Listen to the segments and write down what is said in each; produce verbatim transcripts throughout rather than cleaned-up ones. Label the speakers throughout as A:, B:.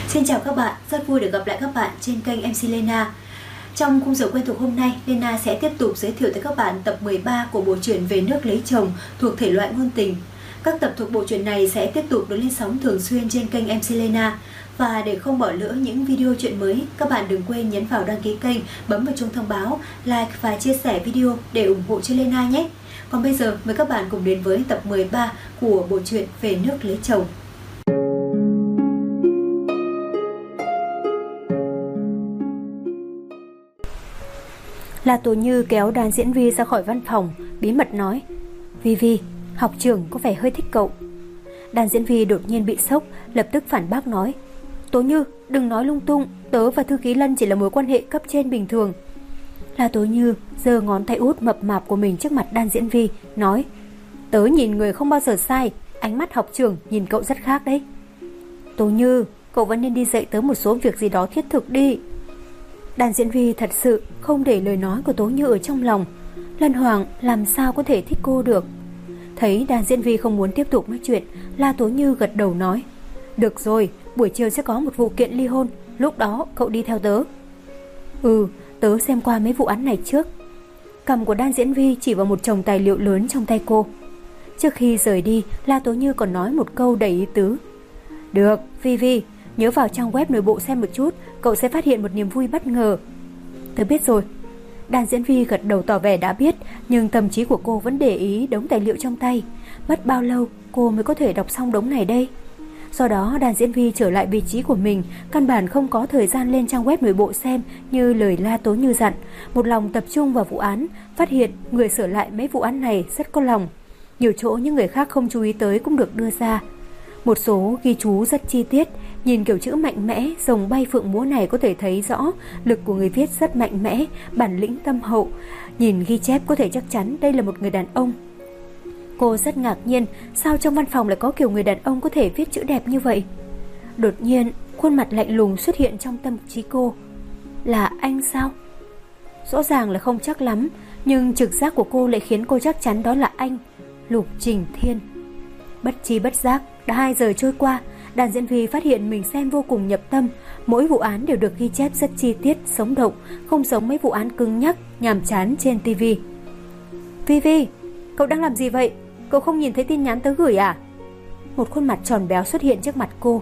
A: Xin chào các bạn, rất vui được gặp lại các bạn trên kênh em xê Lena. Trong khung giờ quen thuộc hôm nay, Lena sẽ tiếp tục giới thiệu tới các bạn tập mười ba của bộ truyện Về nước lấy chồng thuộc thể loại ngôn tình. Các tập thuộc bộ truyện này sẽ tiếp tục được lên sóng thường xuyên trên kênh em xê Lena. Và để không bỏ lỡ những video truyện mới, các bạn đừng quên nhấn vào đăng ký kênh, bấm vào chuông thông báo, like và chia sẻ video để ủng hộ cho Lena nhé. Còn bây giờ, mời các bạn cùng đến với tập mười ba của bộ truyện Về nước lấy chồng. La Tố Như kéo Đan Diễn Vi ra khỏi văn phòng, bí mật nói: Vi Vi, học trưởng có vẻ hơi thích cậu. Đan Diễn Vi đột nhiên bị sốc, lập tức phản bác nói: Tố Như, đừng nói lung tung, tớ và thư ký Lân chỉ là mối quan hệ cấp trên bình thường. La Tố Như giơ ngón tay út mập mạp của mình trước mặt Đan Diễn Vi, nói: Tớ nhìn người không bao giờ sai, ánh mắt học trưởng nhìn cậu rất khác đấy. Tố Như, cậu vẫn nên đi dạy tớ một số việc gì đó thiết thực đi. Đan Diễn Vi thật sự không để lời nói của Tố Như ở trong lòng. Lân Hoàng làm sao có thể thích cô được. Thấy Đan Diễn Vi không muốn tiếp tục nói chuyện, La Tố Như gật đầu nói: Được rồi, buổi chiều sẽ có một vụ kiện ly hôn, lúc đó cậu đi theo tớ. Ừ, tớ xem qua mấy vụ án này trước. Cằm của Đan Diễn Vi chỉ vào một chồng tài liệu lớn trong tay cô. Trước khi rời đi, La Tố Như còn nói một câu đầy ý tứ: Được, Vi Vi, nhớ vào trang web nội bộ xem một chút, cậu sẽ phát hiện một niềm vui bất ngờ. Tớ biết rồi. Đan Diễn Vi gật đầu tỏ vẻ đã biết, nhưng tâm trí của cô vẫn để ý đống tài liệu trong tay. Mất bao lâu cô mới có thể đọc xong đống này đây? Do đó Đan Diễn Vi trở lại vị trí của mình, căn bản không có thời gian lên trang web nội bộ xem như lời La Tố Như dặn. Một lòng tập trung vào vụ án, phát hiện người sửa lại mấy vụ án này rất có lòng. Nhiều chỗ những người khác không chú ý tới cũng được đưa ra. Một số ghi chú rất chi tiết, nhìn kiểu chữ mạnh mẽ, rồng bay phượng múa này có thể thấy rõ lực của người viết rất mạnh mẽ, bản lĩnh tâm hậu. Nhìn ghi chép có thể chắc chắn đây là một người đàn ông. Cô rất ngạc nhiên, sao trong văn phòng lại có kiểu người đàn ông có thể viết chữ đẹp như vậy. Đột nhiên, khuôn mặt lạnh lùng xuất hiện trong tâm trí cô. Là anh sao? Rõ ràng là không chắc lắm, nhưng trực giác của cô lại khiến cô chắc chắn đó là anh, Lục Trình Thiên. Bất chi bất giác, đã hai giờ trôi qua, Đan Diễn Vi phát hiện mình xem vô cùng nhập tâm. Mỗi vụ án đều được ghi chép rất chi tiết, sống động, không giống mấy vụ án cứng nhắc, nhàm chán trên tivi. Vi Vi, cậu đang làm gì vậy? Cậu không nhìn thấy tin nhắn tớ gửi à? Một khuôn mặt tròn béo xuất hiện trước mặt cô.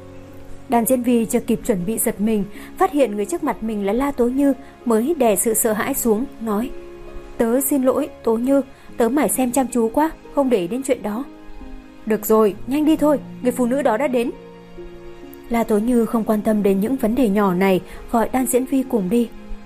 A: Đan Diễn Vi chưa kịp chuẩn bị giật mình, phát hiện người trước mặt mình là La Tố Như, mới đè sự sợ hãi xuống, nói: Tớ xin lỗi, Tố Như, tớ mải xem chăm chú quá, không để ý đến chuyện đó. Được rồi, nhanh đi thôi, người phụ nữ đó đã đến. La Tố Như không quan tâm đến những vấn đề nhỏ này, gọi Đan Diễn Vi cùng đi.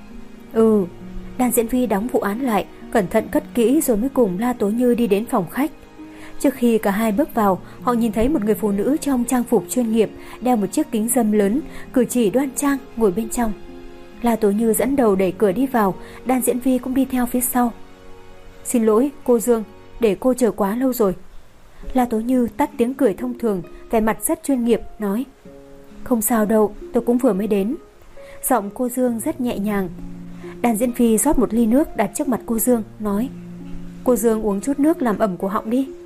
A: Ừ, Đan Diễn Vi đóng vụ án lại, cẩn thận cất kỹ rồi mới cùng La Tố Như đi đến phòng khách. Trước khi cả hai bước vào, họ nhìn thấy một người phụ nữ trong trang phục chuyên nghiệp, đeo một chiếc kính râm lớn, cử chỉ đoan trang, ngồi bên trong. La Tố Như dẫn đầu đẩy cửa đi vào, Đan Diễn Vi cũng đi theo phía sau. Xin lỗi, cô Dương, để cô chờ quá lâu rồi. La Tố Như tắt tiếng cười thông thường, vẻ mặt rất chuyên nghiệp, nói: Không sao đâu, tôi cũng vừa mới đến. Giọng cô Dương rất nhẹ nhàng. Đan Diễn Vi rót một ly nước đặt trước mặt cô Dương, nói: Cô Dương uống chút nước làm ẩm cổ họng đi.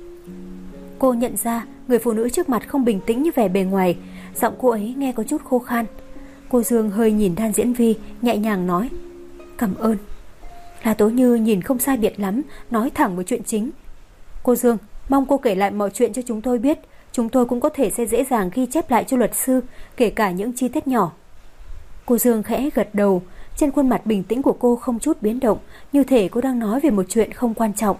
A: Cô nhận ra người phụ nữ trước mặt không bình tĩnh như vẻ bề ngoài, giọng cô ấy nghe có chút khô khan. Cô Dương hơi nhìn Đan Diễn Vi, nhẹ nhàng nói: Cảm ơn. La Tố Như nhìn không sai biệt lắm, nói thẳng với chuyện chính: Cô Dương, mong cô kể lại mọi chuyện cho chúng tôi biết, chúng tôi cũng có thể sẽ dễ dàng ghi chép lại cho luật sư, kể cả những chi tiết nhỏ. Cô Dương khẽ gật đầu, trên khuôn mặt bình tĩnh của cô không chút biến động, như thể cô đang nói về một chuyện không quan trọng.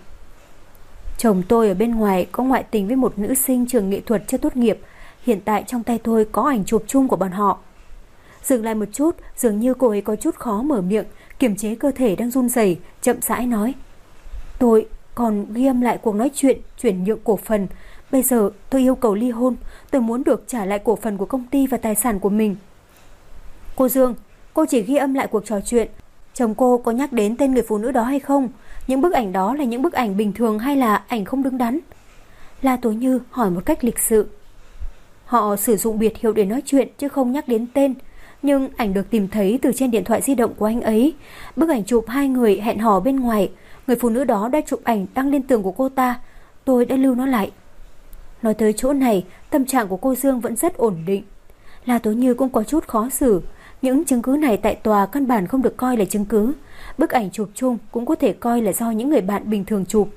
A: Chồng tôi ở bên ngoài có ngoại tình với một nữ sinh trường nghệ thuật chưa tốt nghiệp, hiện tại trong tay tôi có ảnh chụp chung của bọn họ. Dừng lại một chút, dường như cô ấy có chút khó mở miệng, kiềm chế cơ thể đang run rẩy, chậm rãi nói: Tôi còn ghi âm lại cuộc nói chuyện chuyển nhượng cổ phần. Bây giờ tôi yêu cầu ly hôn, tôi muốn được trả lại cổ phần của công ty và tài sản của mình. Cô Dương, cô chỉ ghi âm lại cuộc trò chuyện, chồng cô có nhắc đến tên người phụ nữ đó hay không? Những bức ảnh đó là những bức ảnh bình thường hay là ảnh không đứng đắn? La Tố Như hỏi một cách lịch sự. Họ sử dụng biệt hiệu để nói chuyện chứ không nhắc đến tên, nhưng ảnh được tìm thấy từ trên điện thoại di động của anh ấy. Bức ảnh chụp hai người hẹn hò bên ngoài, người phụ nữ đó đã chụp ảnh đăng lên tường của cô ta, tôi đã lưu nó lại. Nói tới chỗ này, tâm trạng của cô Dương vẫn rất ổn định. La Tố Như cũng có chút khó xử. Những chứng cứ này tại tòa căn bản không được coi là chứng cứ. Bức ảnh chụp chung cũng có thể coi là do những người bạn bình thường chụp.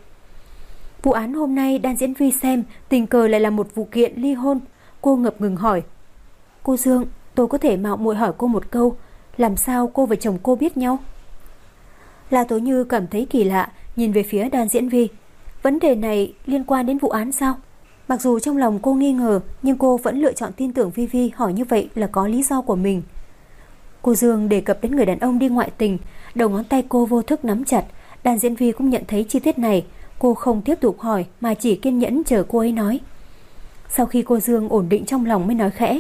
A: Vụ án hôm nay Đan Diễn Vi xem tình cờ lại là một vụ kiện ly hôn. Cô ngập ngừng hỏi: Cô Dương, tôi có thể mạo muội hỏi cô một câu, làm sao cô và chồng cô biết nhau? La Tố Như cảm thấy kỳ lạ, nhìn về phía Đan Diễn Vi. Vấn đề này liên quan đến vụ án sao? Mặc dù trong lòng cô nghi ngờ, nhưng cô vẫn lựa chọn tin tưởng Vi Vi hỏi như vậy là có lý do của mình. Cô Dương đề cập đến người đàn ông đi ngoại tình, đầu ngón tay cô vô thức nắm chặt. Đan Diễn Vi cũng nhận thấy chi tiết này. Cô không tiếp tục hỏi mà chỉ kiên nhẫn chờ cô ấy nói. Sau khi cô Dương ổn định trong lòng mới nói khẽ: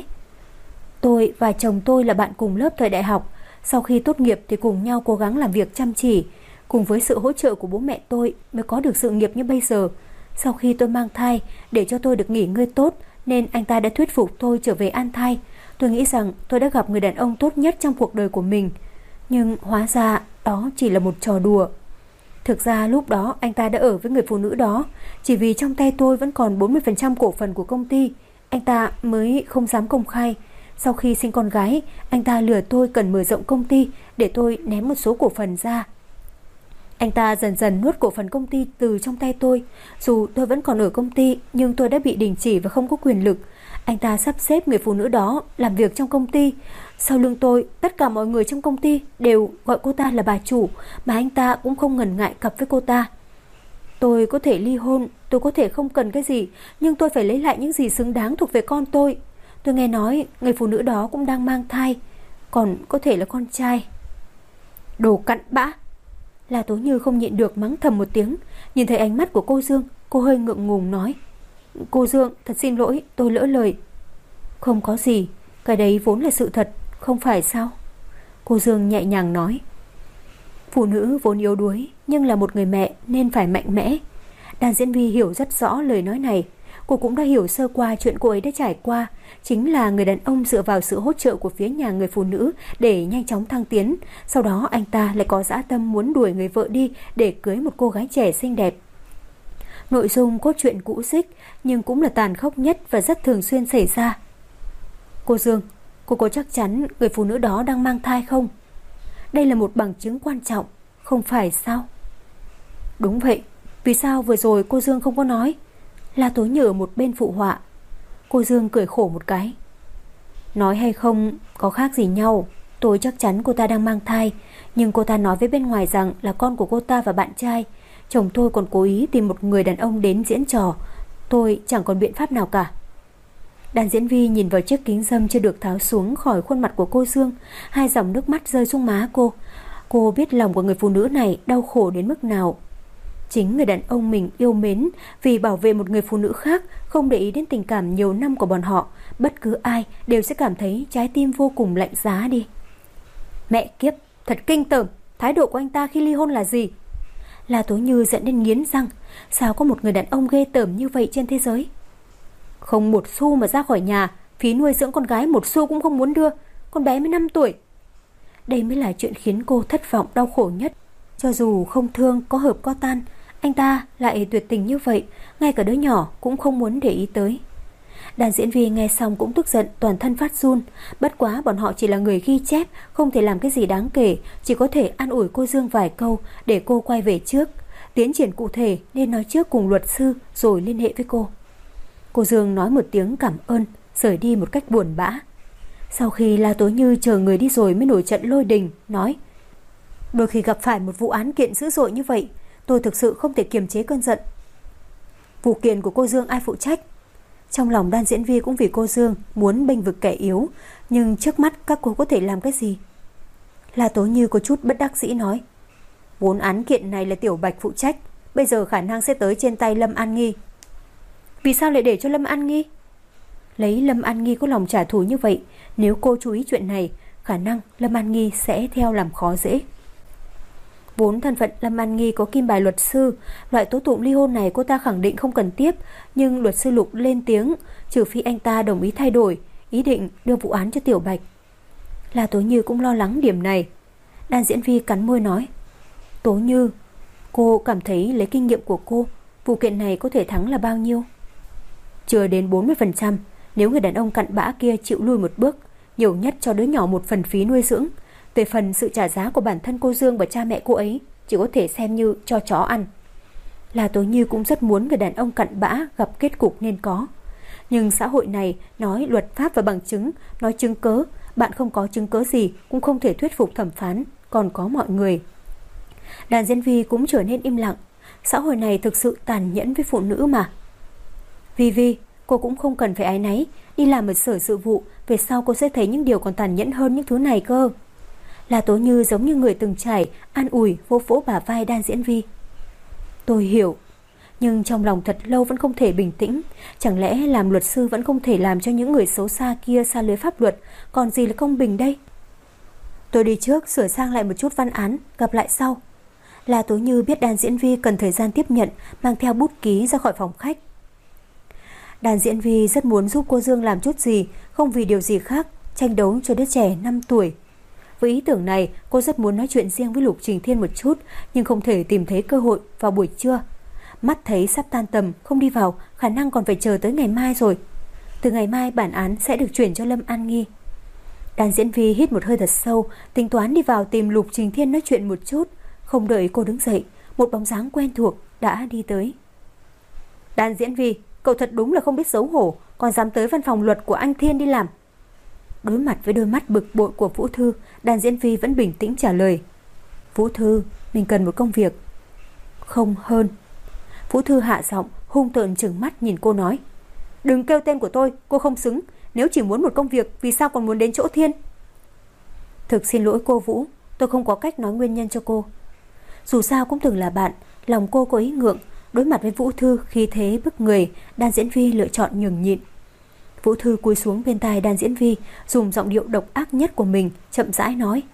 A: Tôi và chồng tôi là bạn cùng lớp thời đại học. Sau khi tốt nghiệp thì cùng nhau cố gắng làm việc chăm chỉ. Cùng với sự hỗ trợ của bố mẹ tôi mới có được sự nghiệp như bây giờ. Sau khi tôi mang thai, để cho tôi được nghỉ ngơi tốt, nên anh ta đã thuyết phục tôi trở về an thai. Tôi nghĩ rằng tôi đã gặp người đàn ông tốt nhất trong cuộc đời của mình. Nhưng hóa ra đó chỉ là một trò đùa. Thực ra lúc đó anh ta đã ở với người phụ nữ đó. Chỉ vì trong tay tôi vẫn còn bốn mươi phần trăm cổ phần của công ty, anh ta mới không dám công khai. Sau khi sinh con gái, anh ta lừa tôi cần mở rộng công ty để tôi ném một số cổ phần ra. Anh ta dần dần nuốt cổ phần công ty từ trong tay tôi. Dù tôi vẫn còn ở công ty, nhưng tôi đã bị đình chỉ và không có quyền lực. Anh ta sắp xếp người phụ nữ đó làm việc trong công ty. Sau lưng tôi, tất cả mọi người trong công ty đều gọi cô ta là bà chủ, mà anh ta cũng không ngần ngại cặp với cô ta. Tôi có thể ly hôn, tôi có thể không cần cái gì, nhưng tôi phải lấy lại những gì xứng đáng thuộc về con tôi. Tôi nghe nói người phụ nữ đó cũng đang mang thai, còn có thể là con trai. Đồ cặn bã! La Tố Như không nhịn được mắng thầm một tiếng. Nhìn thấy ánh mắt của cô Dương, cô hơi ngượng ngùng nói: Cô Dương, thật xin lỗi, tôi lỡ lời. Không có gì, cái đấy vốn là sự thật, không phải sao? Cô Dương nhẹ nhàng nói. Phụ nữ vốn yếu đuối, nhưng là một người mẹ nên phải mạnh mẽ. Đan Diễn Vi hiểu rất rõ lời nói này. Cô cũng đã hiểu sơ qua chuyện cô ấy đã trải qua. Chính là người đàn ông dựa vào sự hỗ trợ của phía nhà người phụ nữ để nhanh chóng thăng tiến. Sau đó anh ta lại có dã tâm muốn đuổi người vợ đi để cưới một cô gái trẻ xinh đẹp. Nội dung cốt truyện cũ xích, nhưng cũng là tàn khốc nhất và rất thường xuyên xảy ra. Cô Dương, cô có chắc chắn người phụ nữ đó đang mang thai không? Đây là một bằng chứng quan trọng, không phải sao? Đúng vậy, vì sao vừa rồi cô Dương không có nói? La Tố Như ở một bên phụ họa. Cô Dương cười khổ một cái. Nói hay không có khác gì nhau. Tôi chắc chắn cô ta đang mang thai, nhưng cô ta nói với bên ngoài rằng là con của cô ta và bạn trai. Chồng tôi còn cố ý tìm một người đàn ông đến diễn trò. Tôi chẳng còn biện pháp nào cả. Đan Diễn Vi nhìn vào chiếc kính râm chưa được tháo xuống khỏi khuôn mặt của cô Dương. Hai dòng nước mắt rơi xuống má cô. Cô biết lòng của người phụ nữ này đau khổ đến mức nào. Chính người đàn ông mình yêu mến, vì bảo vệ một người phụ nữ khác, không để ý đến tình cảm nhiều năm của bọn họ, bất cứ ai đều sẽ cảm thấy trái tim vô cùng lạnh giá đi. Mẹ kiếp, thật kinh tởm. Thái độ của anh ta khi ly hôn là gì? La Tố Như giận đến nghiến răng. Sao có một người đàn ông ghê tởm như vậy trên thế giới? Không một xu mà ra khỏi nhà, phí nuôi dưỡng con gái một xu cũng không muốn đưa. Con bé mới năm tuổi. Đây mới là chuyện khiến cô thất vọng đau khổ nhất. Cho dù không thương có hợp có tan, anh ta lại tuyệt tình như vậy, ngay cả đứa nhỏ cũng không muốn để ý tới. Đàn Diễn Vi nghe xong cũng tức giận, toàn thân phát run. Bất quá bọn họ chỉ là người ghi chép, không thể làm cái gì đáng kể, chỉ có thể an ủi cô Dương vài câu để cô quay về trước. Tiến triển cụ thể nên nói trước cùng luật sư rồi liên hệ với cô. Cô Dương nói một tiếng cảm ơn, rời đi một cách buồn bã. Sau khi La Tố Như chờ người đi rồi mới nổi trận lôi đình, nói: Đôi khi gặp phải một vụ án kiện dữ dội như vậy, tôi thực sự không thể kiềm chế cơn giận. Vụ kiện của cô Dương ai phụ trách? Trong lòng Đan Diễn Vi cũng vì cô Dương muốn bênh vực kẻ yếu, nhưng trước mắt các cô có thể làm cái gì? La Tố Như có chút bất đắc dĩ nói: Vốn án kiện này là Tiểu Bạch phụ trách, bây giờ khả năng sẽ tới trên tay Lâm An Nghi. Vì sao lại để cho Lâm An Nghi? Lấy Lâm An Nghi có lòng trả thù như vậy, nếu cô chú ý chuyện này, khả năng Lâm An Nghi sẽ theo làm khó dễ. Vốn thân phận Lâm An Nghi có kim bài luật sư, loại tố tụng ly hôn này cô ta khẳng định không cần tiếp, nhưng luật sư Lục lên tiếng, trừ phi anh ta đồng ý thay đổi, ý định đưa vụ án cho Tiểu Bạch. La Tố Như cũng lo lắng điểm này. Đan Diễn Vi cắn môi nói: Tố Như, cô cảm thấy lấy kinh nghiệm của cô, vụ kiện này có thể thắng là bao nhiêu? Chưa đến bốn mươi phần trăm, Nếu người đàn ông cặn bã kia chịu lui một bước, nhiều nhất cho đứa nhỏ một phần phí nuôi dưỡng. Về phần sự trả giá của bản thân cô Dương và cha mẹ cô ấy, chỉ có thể xem như cho chó ăn. La Tố Như cũng rất muốn người đàn ông cặn bã gặp kết cục nên có. Nhưng xã hội này nói luật pháp và bằng chứng, nói chứng cớ, bạn không có chứng cớ gì cũng không thể thuyết phục thẩm phán, còn có mọi người. Đàn diễn Vi cũng trở nên im lặng. Xã hội này thực sự tàn nhẫn với phụ nữ mà. Vi Vi, cô cũng không cần phải áy náy. Đi làm ở sở sự vụ, về sau cô sẽ thấy những điều còn tàn nhẫn hơn những thứ này cơ. La Tố Như giống như người từng trải, an ủi vỗ vỗ bả vai Đan Diễn Vi. Tôi hiểu, nhưng trong lòng thật lâu vẫn không thể bình tĩnh. Chẳng lẽ làm luật sư vẫn không thể làm cho những người xấu xa kia xa lưới pháp luật, còn gì là công bình đây? Tôi đi trước sửa sang lại một chút văn án, gặp lại sau. La Tố Như biết Đan Diễn Vi cần thời gian tiếp nhận, mang theo bút ký ra khỏi phòng khách. Đan Diễn Vi rất muốn giúp cô Dương làm chút gì, không vì điều gì khác, tranh đấu cho đứa trẻ năm tuổi. Với ý tưởng này, cô rất muốn nói chuyện riêng với Lục Trình Thiên một chút, nhưng không thể tìm thấy cơ hội vào buổi trưa. Mắt thấy sắp tan tầm, không đi vào, khả năng còn phải chờ tới ngày mai rồi. Từ ngày mai bản án sẽ được chuyển cho Lâm An Nghi. Đan Diễn Vi hít một hơi thật sâu, tính toán đi vào tìm Lục Trình Thiên nói chuyện một chút. Không đợi cô đứng dậy, một bóng dáng quen thuộc đã đi tới. Đan Diễn Vi, cậu thật đúng là không biết xấu hổ, còn dám tới văn phòng luật của anh Thiên đi làm. Đối mặt với đôi mắt bực bội của Vũ Thư, Đan Diễn Vi vẫn bình tĩnh trả lời. Vũ Thư, mình cần một công việc. Không hơn. Vũ Thư hạ giọng, hung tợn trừng mắt nhìn cô nói. Đừng kêu tên của tôi, cô không xứng. Nếu chỉ muốn một công việc, vì sao còn muốn đến chỗ Thiên? Thực xin lỗi cô Vũ, tôi không có cách nói nguyên nhân cho cô. Dù sao cũng từng là bạn, lòng cô có ý ngượng. Đối mặt với Vũ Thư khí thế bức người, Đan Diễn Vi lựa chọn nhường nhịn. Vũ Thư cúi xuống bên tai Đan Diễn Vi, dùng giọng điệu độc ác nhất của mình, chậm rãi nói.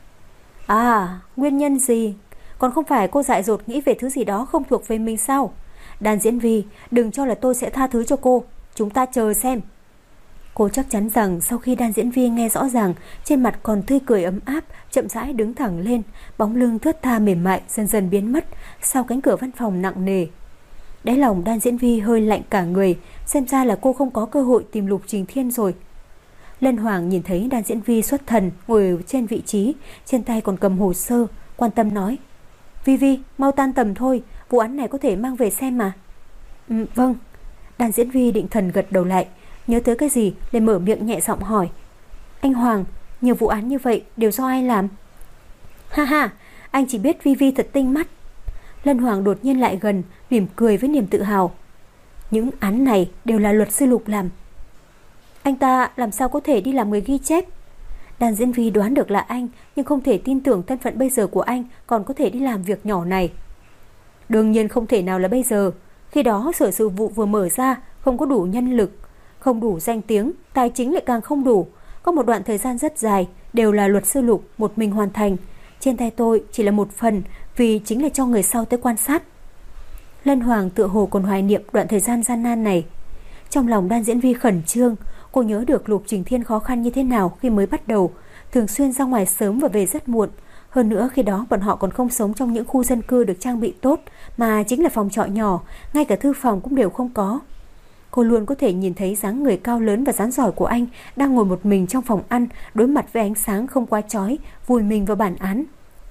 A: À, nguyên nhân gì? Còn không phải cô dại dột nghĩ về thứ gì đó không thuộc về mình sao? Đan Diễn Vi, đừng cho là tôi sẽ tha thứ cho cô. Chúng ta chờ xem. Cô chắc chắn rằng sau khi Đan Diễn Vi nghe rõ ràng, trên mặt còn tươi cười ấm áp, chậm rãi đứng thẳng lên, bóng lưng thướt tha mềm mại dần dần biến mất sau cánh cửa văn phòng nặng nề. Đáy lòng Đan Diễn Vi hơi lạnh cả người, xem ra là cô không có cơ hội tìm Lục Trình Thiên rồi. Lân Hoàng nhìn thấy Đan Diễn Vi xuất thần ngồi ở trên vị trí, trên tay còn cầm hồ sơ, quan tâm nói. Vi Vi, mau tan tầm thôi, vụ án này có thể mang về xem mà. Ừ, vâng. Đan Diễn Vi định thần gật đầu lại, nhớ tới cái gì liền mở miệng nhẹ giọng hỏi. Anh Hoàng, nhiều vụ án như vậy đều do ai làm? Ha ha, anh chỉ biết Vi Vi thật tinh mắt. Lân Hoàng đột nhiên lại gần, mỉm cười với niềm tự hào. Những án này đều là luật sư Lục làm. Anh ta làm sao có thể đi làm người ghi chép? Đan Diễn Vi đoán được là anh, nhưng không thể tin tưởng thân phận bây giờ của anh còn có thể đi làm việc nhỏ này. Đương nhiên không thể nào là bây giờ. Khi đó sở sự vụ vừa mở ra, không có đủ nhân lực, không đủ danh tiếng, tài chính lại càng không đủ. Có một đoạn thời gian rất dài đều là luật sư Lục một mình hoàn thành. Trên tay tôi chỉ là một phần, vì chính là cho người sau tới quan sát. Lân Hoàng tựa hồ còn hoài niệm đoạn thời gian gian nan này. Trong lòng Đan Diễn Vi khẩn trương. Cô nhớ được Lục Trình Thiên khó khăn như thế nào khi mới bắt đầu, thường xuyên ra ngoài sớm và về rất muộn. Hơn nữa khi đó bọn họ còn không sống trong những khu dân cư được trang bị tốt, mà chính là phòng trọ nhỏ, ngay cả thư phòng cũng đều không có. Cô luôn có thể nhìn thấy dáng người cao lớn và rắn giỏi của anh đang ngồi một mình trong phòng ăn, đối mặt với ánh sáng không quá chói, vùi mình vào bản án.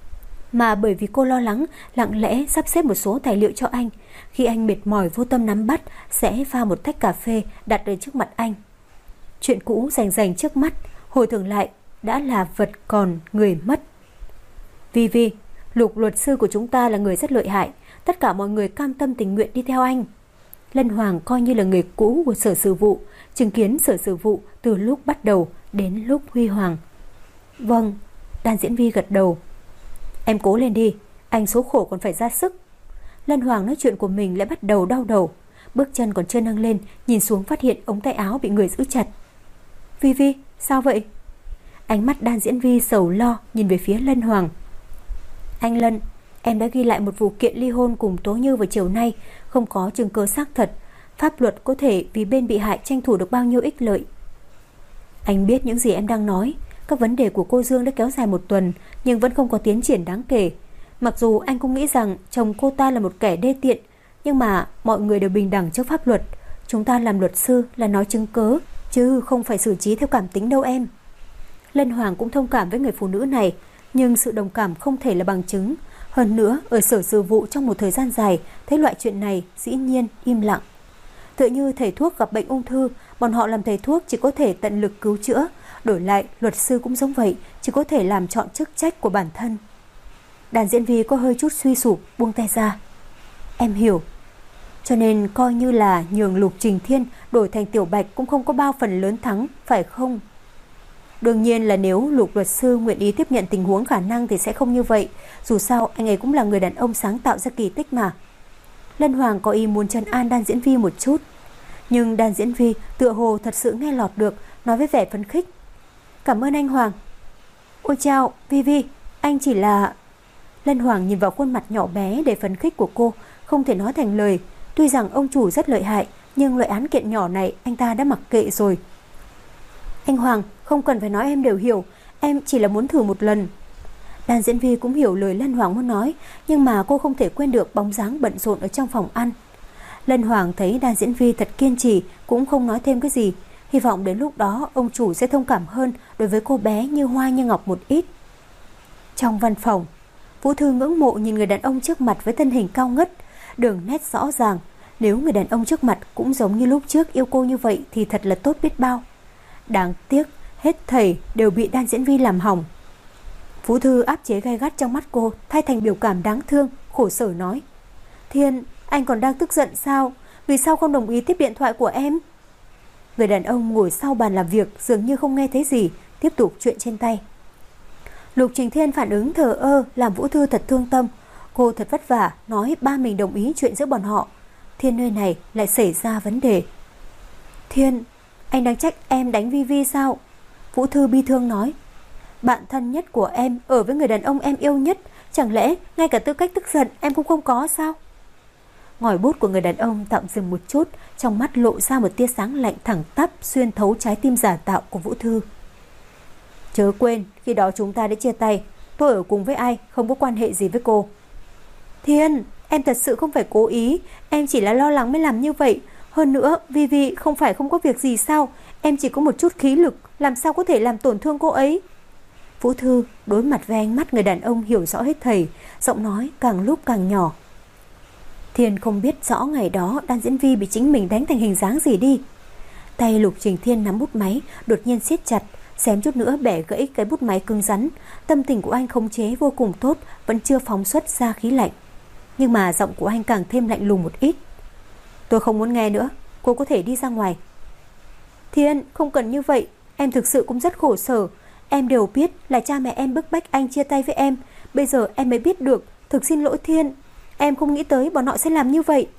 A: Mà bởi vì cô lo lắng, lặng lẽ sắp xếp một số tài liệu cho anh. Khi anh mệt mỏi vô tâm nắm bắt, sẽ pha một tách cà phê đặt ở trước mặt anh. Chuyện cũ rành rành trước mắt, hồi tưởng lại đã là vật còn người mất. Vi Vi, Lục luật sư của chúng ta là người rất lợi hại, tất cả mọi người cam tâm tình nguyện đi theo anh. Lân Hoàng coi như là người cũ của sở sự vụ, chứng kiến sở sự vụ từ lúc bắt đầu đến lúc huy hoàng. Vâng. Đan Diễn Vi gật đầu. Em cố lên đi, anh số khổ còn phải ra sức. Lân Hoàng nói chuyện của mình lại bắt đầu đau đầu. Bước chân còn chưa nâng lên, nhìn xuống phát hiện ống tay áo bị người giữ chặt. Vi Vi, sao vậy? Ánh mắt Đan Diễn Vi sầu lo nhìn về phía Lân Hoàng. Anh Lân, em đã ghi lại một vụ kiện ly hôn cùng Tố Như vào chiều nay, không có chứng cứ xác thật. Pháp luật có thể vì bên bị hại tranh thủ được bao nhiêu ích lợi. Anh biết những gì em đang nói. Các vấn đề của cô Dương đã kéo dài một tuần, nhưng vẫn không có tiến triển đáng kể. Mặc dù anh cũng nghĩ rằng chồng cô ta là một kẻ đê tiện, nhưng mà mọi người đều bình đẳng trước pháp luật. Chúng ta làm luật sư là nói chứng cớ, chứ không phải xử trí theo cảm tính đâu em. Lân Hoàng cũng thông cảm với người phụ nữ này, nhưng sự đồng cảm không thể là bằng chứng. Hơn nữa, ở sở sự vụ trong một thời gian dài, thấy loại chuyện này dĩ nhiên im lặng. Tựa như thầy thuốc gặp bệnh ung thư, bọn họ làm thầy thuốc chỉ có thể tận lực cứu chữa. Đổi lại, luật sư cũng giống vậy, chỉ có thể làm chọn chức trách của bản thân. Đàn diễn viên có hơi chút suy sụp, buông tay ra. Em hiểu. Cho nên coi như là nhường Lục Trình Thiên đổi thành Tiểu Bạch cũng không có bao phần lớn thắng, phải không? Đương nhiên là nếu Lục luật sư nguyện ý tiếp nhận tình huống khả năng thì sẽ không như vậy. Dù sao anh ấy cũng là người đàn ông sáng tạo ra kỳ tích mà. Lân Hoàng có ý muốn trấn an Đan Diễn Vi một chút, nhưng Đan Diễn Vi tựa hồ thật sự nghe lọt được, nói với vẻ phấn khích. Cảm ơn anh Hoàng. Ôi chao, Vi Vi, anh chỉ là... Lân Hoàng nhìn vào khuôn mặt nhỏ bé để phấn khích của cô, không thể nói thành lời. Tuy rằng ông chủ rất lợi hại, nhưng loại án kiện nhỏ này anh ta đã mặc kệ rồi. Anh Hoàng, không cần phải nói, em đều hiểu. Em chỉ là muốn thử một lần. Đan Diễn Vi cũng hiểu lời Lân Hoàng muốn nói, nhưng mà cô không thể quên được bóng dáng bận rộn ở trong phòng ăn. Lân Hoàng thấy Đan Diễn Vi thật kiên trì, cũng không nói thêm cái gì. Hy vọng đến lúc đó ông chủ sẽ thông cảm hơn đối với cô bé như hoa như ngọc một ít. Trong văn phòng, Vũ Thư ngưỡng mộ nhìn người đàn ông trước mặt với thân hình cao ngất, đường nét rõ ràng. Nếu người đàn ông trước mặt cũng giống như lúc trước yêu cô như vậy thì thật là tốt biết bao. Đáng tiếc, hết thảy đều bị Đan Diễn Vi làm hỏng. Vũ Thư áp chế gay gắt trong mắt cô, thay thành biểu cảm đáng thương, khổ sở nói. Thiên, anh còn đang tức giận sao? Vì sao không đồng ý tiếp điện thoại của em? Người đàn ông ngồi sau bàn làm việc dường như không nghe thấy gì, tiếp tục chuyện trên tay. Lục Trình Thiên phản ứng thờ ơ làm Vũ Thư thật thương tâm. Cô thật vất vả nói ba mình đồng ý chuyện giữa bọn họ. Thiên nơi này lại xảy ra vấn đề. Thiên, anh đang trách em đánh Vi Vi sao? Vũ Thư bi thương nói. Bạn thân nhất của em ở với người đàn ông em yêu nhất, chẳng lẽ ngay cả tư cách tức giận em cũng không có sao? Ngòi bút của người đàn ông tạm dừng một chút, trong mắt lộ ra một tia sáng lạnh thẳng tắp xuyên thấu trái tim giả tạo của Vũ Thư. Chớ quên, khi đó chúng ta đã chia tay, tôi ở cùng với ai, không có quan hệ gì với cô. Thiên, em thật sự không phải cố ý, em chỉ là lo lắng mới làm như vậy. Hơn nữa, Vi Vi không phải không có việc gì sao, em chỉ có một chút khí lực, làm sao có thể làm tổn thương cô ấy. Vũ Thư đối mặt với ánh mắt người đàn ông hiểu rõ hết thảy, giọng nói càng lúc càng nhỏ. Thiên không biết rõ ngày đó Đan Diễn Vi bị chính mình đánh thành hình dáng gì đi. Tay Lục Trình Thiên nắm bút máy đột nhiên siết chặt, xém chút nữa bẻ gãy cái bút máy cứng rắn. Tâm tình của anh khống chế vô cùng tốt, vẫn chưa phóng xuất ra khí lạnh, nhưng mà giọng của anh càng thêm lạnh lùng một ít. Tôi không muốn nghe nữa, cô có thể đi ra ngoài. Thiên, không cần như vậy, em thực sự cũng rất khổ sở. Em đều biết là cha mẹ em bức bách anh chia tay với em, bây giờ em mới biết được. Thực xin lỗi Thiên, em không nghĩ tới bọn họ sẽ làm như vậy.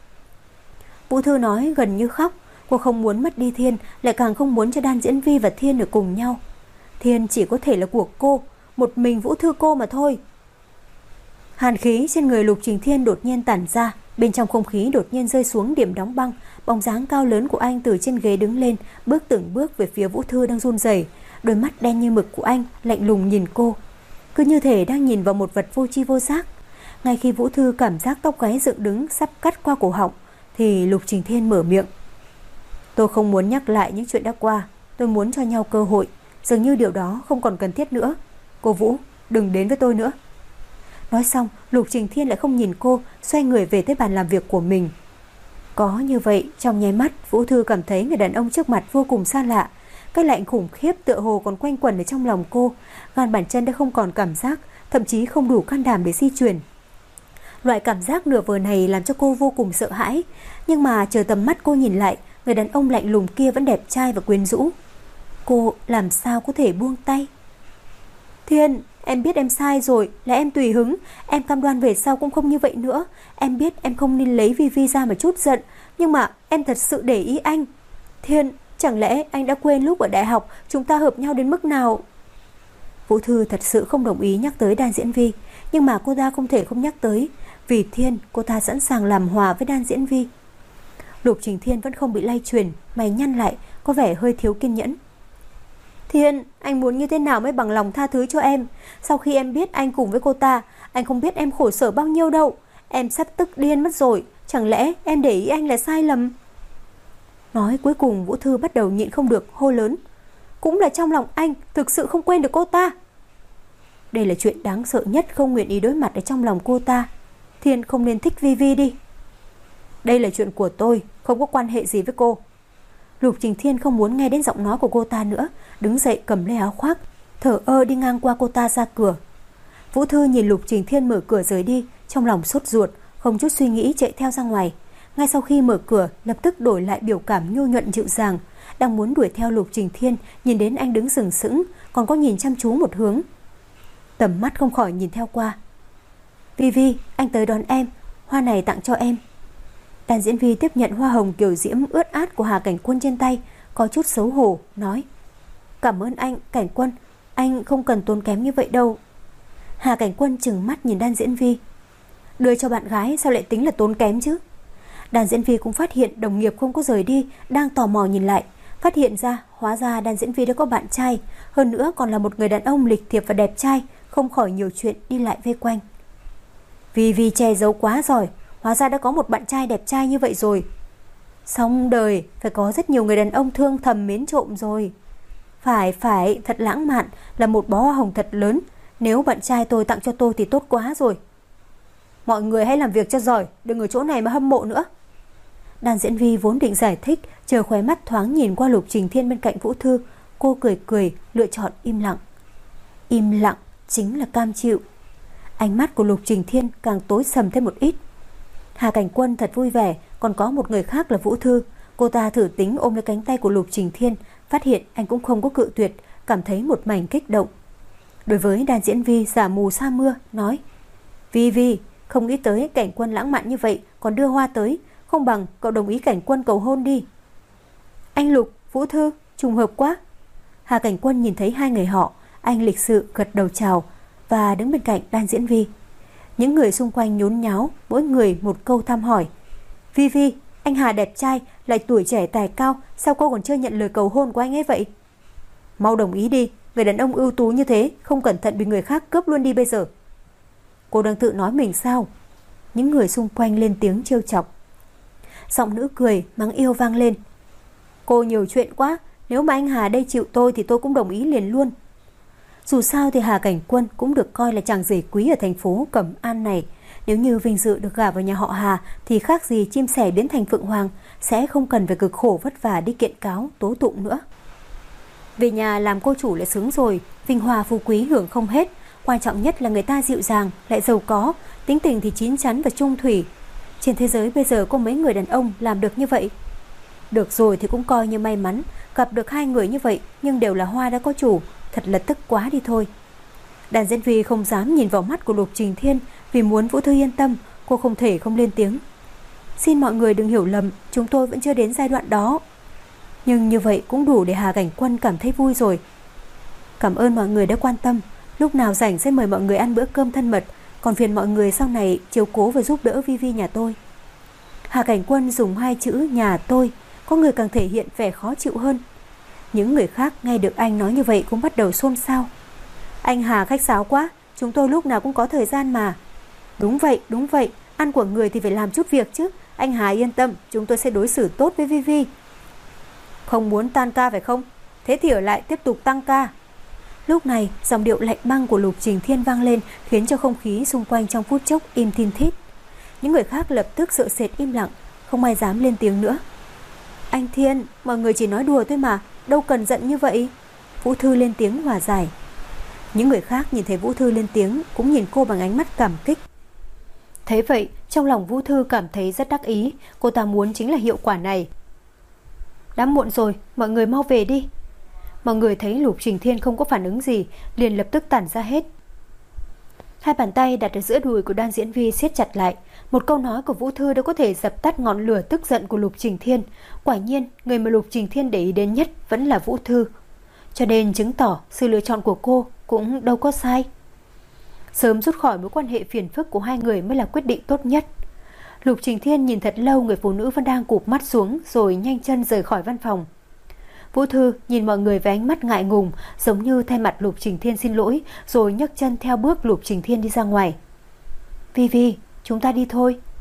A: Vũ Thư nói gần như khóc. Cô không muốn mất đi Thiên, lại càng không muốn cho Đan Diễn Vi và Thiên ở cùng nhau. Thiên chỉ có thể là của cô, một mình Vũ Thư cô mà thôi. Hàn khí trên người Lục Trình Thiên đột nhiên tản ra, bên trong không khí đột nhiên rơi xuống điểm đóng băng. Bóng dáng cao lớn của anh từ trên ghế đứng lên, bước từng bước về phía Vũ Thư đang run rẩy. Đôi mắt đen như mực của anh lạnh lùng nhìn cô, cứ như thể đang nhìn vào một vật vô tri vô giác. Ngay khi Vũ Thư cảm giác tóc gáy dựng đứng sắp cắt qua cổ họng, thì Lục Trình Thiên mở miệng. Tôi không muốn nhắc lại những chuyện đã qua, tôi muốn cho nhau cơ hội. Dường như điều đó không còn cần thiết nữa. Cô Vũ, đừng đến với tôi nữa. Nói xong, Lục Trình Thiên lại không nhìn cô, xoay người về tới bàn làm việc của mình. Có như vậy, trong nháy mắt, Vũ Thư cảm thấy người đàn ông trước mặt vô cùng xa lạ. Cái lạnh khủng khiếp tựa hồ còn quanh quẩn ở trong lòng cô. Gan bàn chân đã không còn cảm giác, thậm chí không đủ can đảm để di chuyển. Loại cảm giác nửa vời này làm cho cô vô cùng sợ hãi. Nhưng mà chờ tầm mắt cô nhìn lại, người đàn ông lạnh lùng kia vẫn đẹp trai và quyến rũ. Cô làm sao có thể buông tay? Thiên, em biết em sai rồi, là em tùy hứng. Em cam đoan về sau cũng không như vậy nữa. Em biết em không nên lấy Vi Vi ra mà chút giận, nhưng mà em thật sự để ý anh. Thiên, chẳng lẽ anh đã quên lúc ở đại học chúng ta hợp nhau đến mức nào? Vũ Thư thật sự không đồng ý nhắc tới Đan Diễn Vi, nhưng mà cô ta không thể không nhắc tới. Vì Thiên, cô ta sẵn sàng làm hòa với Đan Diễn Vi. Lục Trình Thiên vẫn không bị lay truyền, mày nhăn lại, có vẻ hơi thiếu kiên nhẫn. Thiên, anh muốn như thế nào mới bằng lòng tha thứ cho em? Sau khi em biết anh cùng với cô ta, anh không biết em khổ sở bao nhiêu đâu. Em sắp tức điên mất rồi, chẳng lẽ em để ý anh là sai lầm? Nói cuối cùng Vũ Thư bắt đầu nhịn không được hô lớn. Cũng là trong lòng anh thực sự không quên được cô ta. Đây là chuyện đáng sợ nhất không nguyện ý đối mặt ở trong lòng cô ta. Thiên không nên thích Vi Vi đi. Đây là chuyện của tôi, không có quan hệ gì với cô. Lục Trình Thiên không muốn nghe đến giọng nói của cô ta nữa, đứng dậy cầm lấy áo khoác, thở ơ đi ngang qua cô ta ra cửa. Vũ Thư nhìn Lục Trình Thiên mở cửa rời đi, trong lòng sốt ruột, không chút suy nghĩ chạy theo ra ngoài. Ngay sau khi mở cửa, lập tức đổi lại biểu cảm nhu nhuận dịu dàng, đang muốn đuổi theo Lục Trình Thiên, nhìn đến anh đứng sừng sững, còn có nhìn chăm chú một hướng. Tầm mắt không khỏi nhìn theo qua. Vi Vi, anh tới đón em, hoa này tặng cho em. Đàn diễn Vi tiếp nhận hoa hồng kiểu diễm ướt át của Hà Cảnh Quân trên tay, có chút xấu hổ, nói: Cảm ơn anh, Cảnh Quân, anh không cần tốn kém như vậy đâu. Hà Cảnh Quân trừng mắt nhìn Đan Diễn Vi. Đưa cho bạn gái sao lại tính là tốn kém chứ? Đan Diễn Vi cũng phát hiện đồng nghiệp không có rời đi, đang tò mò nhìn lại, phát hiện ra hóa ra Đan Diễn Vi đã có bạn trai, hơn nữa còn là một người đàn ông lịch thiệp và đẹp trai, không khỏi nhiều chuyện đi lại vây quanh. Vi Vi che giấu quá giỏi, hóa ra đã có một bạn trai đẹp trai như vậy rồi. Xong đời, phải có rất nhiều người đàn ông thương thầm mến trộm rồi. Phải phải, thật lãng mạn, là một bó hoa hồng thật lớn. Nếu bạn trai tôi tặng cho tôi thì tốt quá rồi. Mọi người hãy làm việc cho giỏi, đừng ở chỗ này mà hâm mộ nữa. Đàn Diễn Vi vốn định giải thích, chờ khóe mắt thoáng nhìn qua Lục Trình Thiên bên cạnh Vũ Thư, cô cười cười, lựa chọn im lặng. Im lặng chính là cam chịu. Ánh mắt của Lục Trình Thiên càng tối sầm thêm một ít. Hà Cảnh Quân thật vui vẻ, còn có một người khác là Vũ Thư. Cô ta thử tính ôm lấy cánh tay của Lục Trình Thiên, phát hiện anh cũng không có cự tuyệt, cảm thấy một mảnh kích động. Đối với Đàn Diễn Vi giả mù sa mưa, nói: Vi Vi, không nghĩ tới Cảnh Quân lãng mạn như vậy còn đưa hoa tới, không bằng cậu đồng ý Cảnh Quân cầu hôn đi. Anh Lục, Vũ Thư, trùng hợp quá. Hà Cảnh Quân nhìn thấy hai người họ, anh lịch sự gật đầu chào và đứng bên cạnh Đan Diễn Vi. Những người xung quanh nhốn nháo, mỗi người một câu thăm hỏi. Vi Vi, anh Hà đẹp trai, lại tuổi trẻ tài cao, sao cô còn chưa nhận lời cầu hôn của anh ấy vậy? Mau đồng ý đi, người đàn ông ưu tú như thế, không cẩn thận bị người khác cướp luôn đi bây giờ. Cô đang tự nói mình sao? Những người xung quanh lên tiếng trêu chọc. Giọng nữ cười, mắng yêu vang lên. Cô nhiều chuyện quá, nếu mà anh Hà đây chịu tôi thì tôi cũng đồng ý liền luôn. Dù sao thì Hà Cảnh Quân cũng được coi là chàng rể quý ở thành phố Cẩm An này. Nếu như vinh dự được gả vào nhà họ Hà thì khác gì chim sẻ biến thành phượng hoàng, sẽ không cần phải cực khổ vất vả đi kiện cáo, tố tụng nữa. Về nhà làm cô chủ lại sướng rồi, vinh hoa phú quý hưởng không hết. Quan trọng nhất là người ta dịu dàng, lại giàu có, tính tình thì chín chắn và trung thủy. Trên thế giới bây giờ có mấy người đàn ông làm được như vậy. Được rồi thì cũng coi như may mắn, gặp được hai người như vậy, nhưng đều là hoa đã có chủ, thật là tức quá đi thôi. Đàn Diễn Vi không dám nhìn vào mắt của Lục Trình Thiên, vì muốn Vũ Thư yên tâm, cô không thể không lên tiếng. Xin mọi người đừng hiểu lầm, chúng tôi vẫn chưa đến giai đoạn đó. Nhưng như vậy cũng đủ để Hà Cảnh Quân cảm thấy vui rồi. Cảm ơn mọi người đã quan tâm, lúc nào rảnh sẽ mời mọi người ăn bữa cơm thân mật, còn phiền mọi người sau này chiếu cố và giúp đỡ Vi Vi nhà tôi. Hà Cảnh Quân dùng hai chữ nhà tôi, có người càng thể hiện vẻ khó chịu hơn. Những người khác nghe được anh nói như vậy cũng bắt đầu xôn xao. Anh Hà khách sáo quá, chúng tôi lúc nào cũng có thời gian mà. Đúng vậy, đúng vậy, ăn của người thì phải làm chút việc chứ. Anh Hà yên tâm, chúng tôi sẽ đối xử tốt với Vi Vi. Không muốn tan ca phải không? Thế thì ở lại tiếp tục tăng ca. Lúc này, dòng điệu lạnh băng của Lục Trình Thiên vang lên, khiến cho không khí xung quanh trong phút chốc im thin thít. Những người khác lập tức sợ sệt im lặng, không ai dám lên tiếng nữa. Anh Thiên, mọi người chỉ nói đùa thôi mà, đâu cần giận như vậy. Vũ Thư lên tiếng hòa giải. Những người khác nhìn thấy Vũ Thư lên tiếng cũng nhìn cô bằng ánh mắt cảm kích. Thế vậy, trong lòng Vũ Thư cảm thấy rất đắc ý, cô ta muốn chính là hiệu quả này. Đã muộn rồi, mọi người mau về đi. Mọi người thấy Lục Trình Thiên không có phản ứng gì, liền lập tức tản ra hết. Hai bàn tay đặt ở giữa đùi của Đan Diễn Vi siết chặt lại. Một câu nói của Vũ Thư đã có thể dập tắt ngọn lửa tức giận của Lục Trình Thiên. Quả nhiên, người mà Lục Trình Thiên để ý đến nhất vẫn là Vũ Thư. Cho nên chứng tỏ sự lựa chọn của cô cũng đâu có sai. Sớm rút khỏi mối quan hệ phiền phức của hai người mới là quyết định tốt nhất. Lục Trình Thiên nhìn thật lâu người phụ nữ vẫn đang cụp mắt xuống, rồi nhanh chân rời khỏi văn phòng. Vũ Thư nhìn mọi người với ánh mắt ngại ngùng, giống như thay mặt Lục Trình Thiên xin lỗi, rồi nhấc chân theo bước Lục Trình Thiên đi ra ngoài. Vi Vi, chúng ta đi thôi.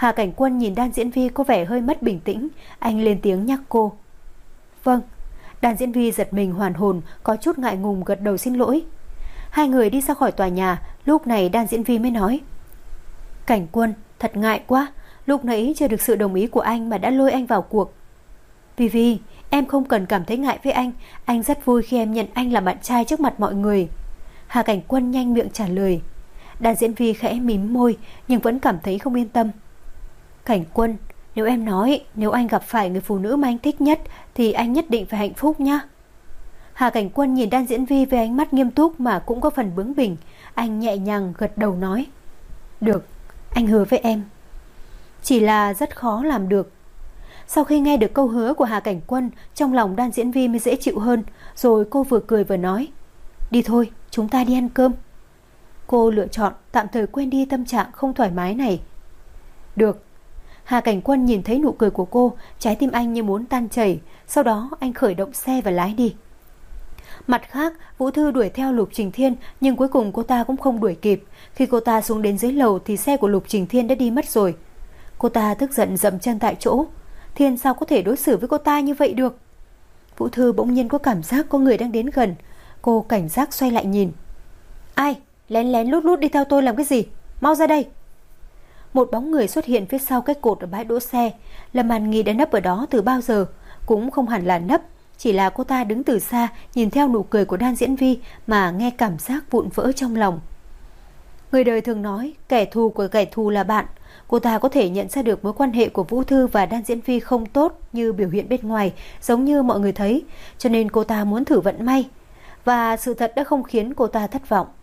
A: Hà Cảnh Quân nhìn Đan Diễn Vi có vẻ hơi mất bình tĩnh, anh lên tiếng nhắc cô. Vâng. Đan Diễn Vi giật mình hoàn hồn, có chút ngại ngùng gật đầu xin lỗi. Hai người đi ra khỏi tòa nhà, lúc này Đan Diễn Vi mới nói. Cảnh Quân, thật ngại quá, lúc nãy chưa được sự đồng ý của anh mà đã lôi anh vào cuộc. Vi Vi, em không cần cảm thấy ngại với anh, anh rất vui khi em nhận anh làm bạn trai trước mặt mọi người. Hà Cảnh Quân nhanh miệng trả lời. Đan Diễn Vi khẽ mím môi nhưng vẫn cảm thấy không yên tâm. Cảnh Quân, nếu em nói nếu anh gặp phải người phụ nữ mà anh thích nhất thì anh nhất định phải hạnh phúc nhá. Hà Cảnh Quân nhìn Đan Diễn Vi với ánh mắt nghiêm túc mà cũng có phần bướng bỉnh. Anh nhẹ nhàng gật đầu nói. Được, anh hứa với em. Chỉ là rất khó làm được. Sau khi nghe được câu hứa của Hà Cảnh Quân, trong lòng Đan Diễn Vi mới dễ chịu hơn. Rồi cô vừa cười vừa nói. Đi thôi, chúng ta đi ăn cơm. Cô lựa chọn tạm thời quên đi tâm trạng không thoải mái này. Được. Hà Cảnh Quân nhìn thấy nụ cười của cô, trái tim anh như muốn tan chảy. Sau đó anh khởi động xe và lái đi. Mặt khác, Vũ Thư đuổi theo Lục Trình Thiên, nhưng cuối cùng cô ta cũng không đuổi kịp. Khi cô ta xuống đến dưới lầu thì xe của Lục Trình Thiên đã đi mất rồi. Cô ta tức giận dậm chân tại chỗ. Thiên sao có thể đối xử với cô ta như vậy được? Vũ Thư bỗng nhiên có cảm giác có người đang đến gần. Cô cảnh giác xoay lại nhìn. Ai? Lén lén lút lút đi theo tôi làm cái gì? Mau ra đây! Một bóng người xuất hiện phía sau cái cột ở bãi đỗ xe. Lâm An Nghi đã nấp ở đó từ bao giờ. Cũng không hẳn là nấp, chỉ là cô ta đứng từ xa nhìn theo nụ cười của Đan Diễn Vi mà nghe cảm giác vụn vỡ trong lòng. Người đời thường nói kẻ thù của kẻ thù là bạn. Cô ta có thể nhận ra được mối quan hệ của Vũ Thư và Đan Diễn Vi không tốt như biểu hiện bên ngoài, giống như mọi người thấy, cho nên cô ta muốn thử vận may. Và sự thật đã không khiến cô ta thất vọng.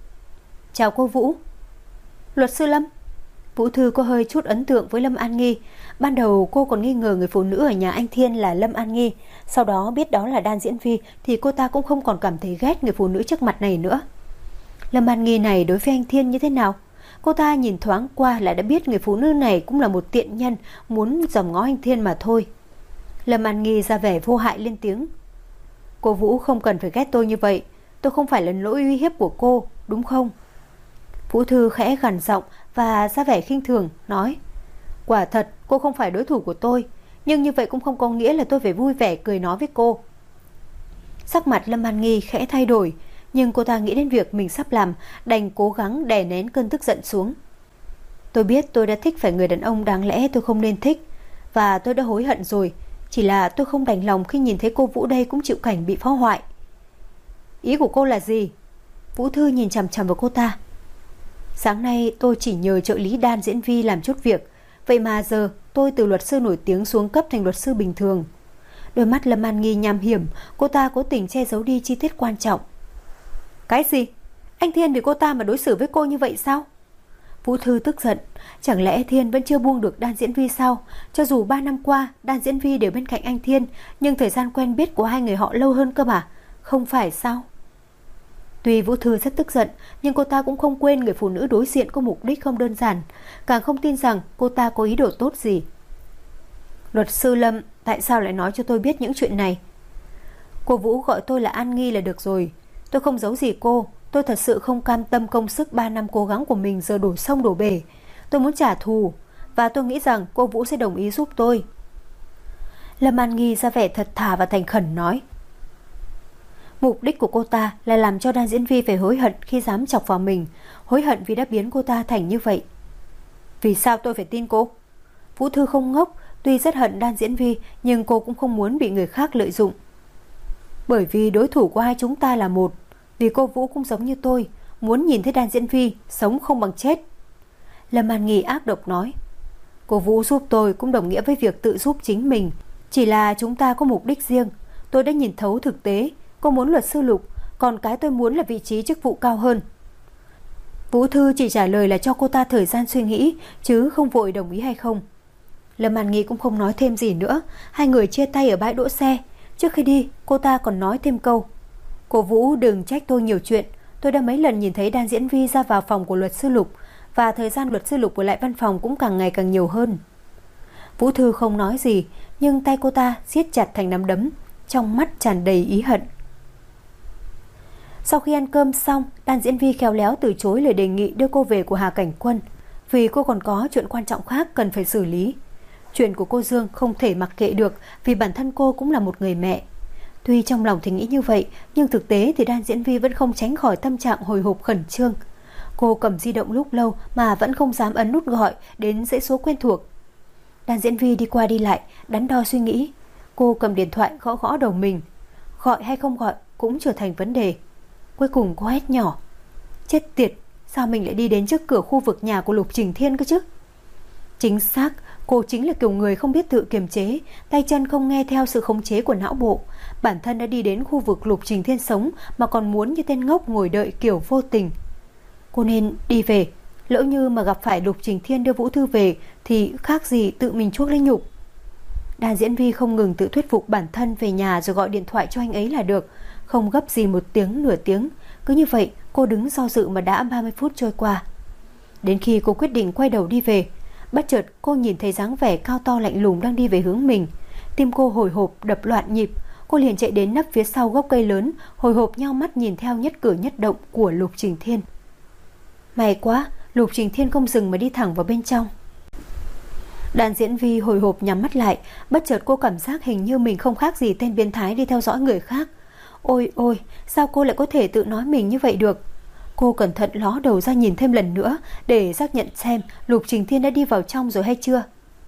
A: Chào cô Vũ. Luật sư Lâm. Vũ Thư có hơi chút ấn tượng với Lâm An Nghi. Ban đầu cô còn nghi ngờ người phụ nữ ở nhà anh Thiên là Lâm An Nghi. Sau đó biết đó là Đan Diễn Vi thì cô ta cũng không còn cảm thấy ghét người phụ nữ trước mặt này nữa. Lâm An Nghi này đối với anh Thiên như thế nào? Cô ta nhìn thoáng qua lại đã biết người phụ nữ này cũng là một tiện nhân muốn dòm ngó anh Thiên mà thôi. Lâm An Nghi ra vẻ vô hại lên tiếng. Cô Vũ không cần phải ghét tôi như vậy. Tôi không phải là lỗi uy hiếp của cô, đúng không? Vũ Thư khẽ gằn giọng và ra vẻ khinh thường, nói. Quả thật cô không phải đối thủ của tôi, nhưng như vậy cũng không có nghĩa là tôi phải vui vẻ cười nói với cô. Sắc mặt Lâm An Nghi khẽ thay đổi, nhưng cô ta nghĩ đến việc mình sắp làm, đành cố gắng đè nén cơn tức giận xuống. Tôi biết tôi đã thích phải người đàn ông đáng lẽ tôi không nên thích, và tôi đã hối hận rồi. Chỉ là tôi không đành lòng khi nhìn thấy cô Vũ đây cũng chịu cảnh bị phá hoại. Ý của cô là gì? Vũ Thư nhìn chằm chằm vào cô ta. Sáng nay tôi chỉ nhờ trợ lý Đan Diễn Vi làm chút việc, vậy mà giờ tôi từ luật sư nổi tiếng xuống cấp thành luật sư bình thường. Đôi mắt Lâm An Nghi nham hiểm, cô ta cố tình che giấu đi chi tiết quan trọng. Cái gì? Anh Thiên vì cô ta mà đối xử với cô như vậy sao? Vũ Thư tức giận. Chẳng lẽ Thiên vẫn chưa buông được Đan Diễn Vi sao? Cho dù ba năm qua Đan Diễn Vi đều bên cạnh anh Thiên, nhưng thời gian quen biết của hai người họ lâu hơn cơ mà. Không phải sao? Tuy Vũ Thư rất tức giận, nhưng cô ta cũng không quên người phụ nữ đối diện có mục đích không đơn giản, càng không tin rằng cô ta có ý đồ tốt gì. Luật sư Lâm, tại sao lại nói cho tôi biết những chuyện này? Cô Vũ gọi tôi là An Nghi là được rồi. Tôi không giấu gì cô. Tôi thật sự không cam tâm công sức ba năm cố gắng của mình giờ đổ sông đổ bể. Tôi muốn trả thù, và tôi nghĩ rằng cô Vũ sẽ đồng ý giúp tôi. Lâm An Nghi ra vẻ thật thà và thành khẩn nói. Mục đích của cô ta là làm cho Đan Diễn Vi phải hối hận khi dám chọc vào mình, hối hận vì đã biến cô ta thành như vậy. Vì sao tôi phải tin cô? Vũ Thư không ngốc, tuy rất hận Đan Diễn Vi, nhưng cô cũng không muốn bị người khác lợi dụng. Bởi vì đối thủ của hai chúng ta là một. Vì cô Vũ cũng giống như tôi, muốn nhìn thấy Đan Diễn Vi sống không bằng chết. Lâm An Nghi ác độc nói. Cô Vũ giúp tôi cũng đồng nghĩa với việc tự giúp chính mình. Chỉ là chúng ta có mục đích riêng. Tôi đã nhìn thấu thực tế. Cô muốn luật sư Lục, còn cái tôi muốn là vị trí chức vụ cao hơn. Vũ Thư chỉ trả lời là cho cô ta thời gian suy nghĩ, chứ không vội đồng ý hay không. Lâm An Nghi cũng không nói thêm gì nữa. Hai người chia tay ở bãi đỗ xe. Trước khi đi, cô ta còn nói thêm câu. Cô Vũ đừng trách tôi nhiều chuyện. Tôi đã mấy lần nhìn thấy Đan Diễn Vi ra vào phòng của luật sư Lục, và thời gian luật sư Lục ở lại văn phòng cũng càng ngày càng nhiều hơn. Vũ Thư không nói gì, nhưng tay cô ta siết chặt thành nắm đấm, trong mắt tràn đầy ý hận. Sau khi ăn cơm xong, Đan Diễn Vi khéo léo từ chối lời đề nghị đưa cô về của Hà Cảnh Quân. vì cô còn có chuyện quan trọng khác cần phải xử lý. Chuyện của cô Dương không thể mặc kệ được, vì bản thân cô cũng là một người mẹ. Tuy trong lòng thì nghĩ như vậy, nhưng thực tế thì Đan Diễn Vi vẫn không tránh khỏi tâm trạng hồi hộp khẩn trương. Cô cầm di động lúc lâu mà vẫn không dám ấn nút gọi đến dãy số quen thuộc. Đan Diễn Vi đi qua đi lại, đắn đo suy nghĩ. Cô cầm điện thoại gõ gõ đầu mình. Gọi hay không gọi cũng trở thành vấn đề. Cuối cùng cô hét nhỏ: chết tiệt, sao mình lại đi đến trước cửa khu vực nhà của Lục Trình Thiên cơ chứ? Chính xác, cô chính là kiểu người không biết tự kiềm chế, tay chân không nghe theo sự khống chế của não bộ. Bản thân đã đi đến khu vực Lục Trình Thiên sống mà còn muốn như tên ngốc ngồi đợi kiểu vô tình. Cô nên đi về, lỡ như mà gặp phải Lục Trình Thiên đưa Vũ Thư về thì khác gì tự mình chuốc lấy nhục. Đan Diễn Vi không ngừng tự thuyết phục bản thân về nhà rồi gọi điện thoại cho anh ấy là được, không gấp gì một tiếng nửa tiếng. Cứ như vậy cô đứng do dự mà đã ba mươi phút trôi qua. Đến khi cô quyết định quay đầu đi về, bất chợt cô nhìn thấy dáng vẻ cao to lạnh lùng đang đi về hướng mình. Tim cô hồi hộp đập loạn nhịp. Cô liền chạy đến nấp phía sau gốc cây lớn, hồi hộp nhao mắt nhìn theo nhất cử nhất động của Lục Trình Thiên. May quá, Lục Trình Thiên không dừng mà đi thẳng vào bên trong. Đan Diễn Vi hồi hộp nhắm mắt lại, bất chợt cô cảm giác hình như mình không khác gì tên biến thái đi theo dõi người khác. Ôi ôi, sao cô lại có thể tự nói mình như vậy được? Cô cẩn thận ló đầu ra nhìn thêm lần nữa để xác nhận xem Lục Trình Thiên đã đi vào trong rồi hay chưa.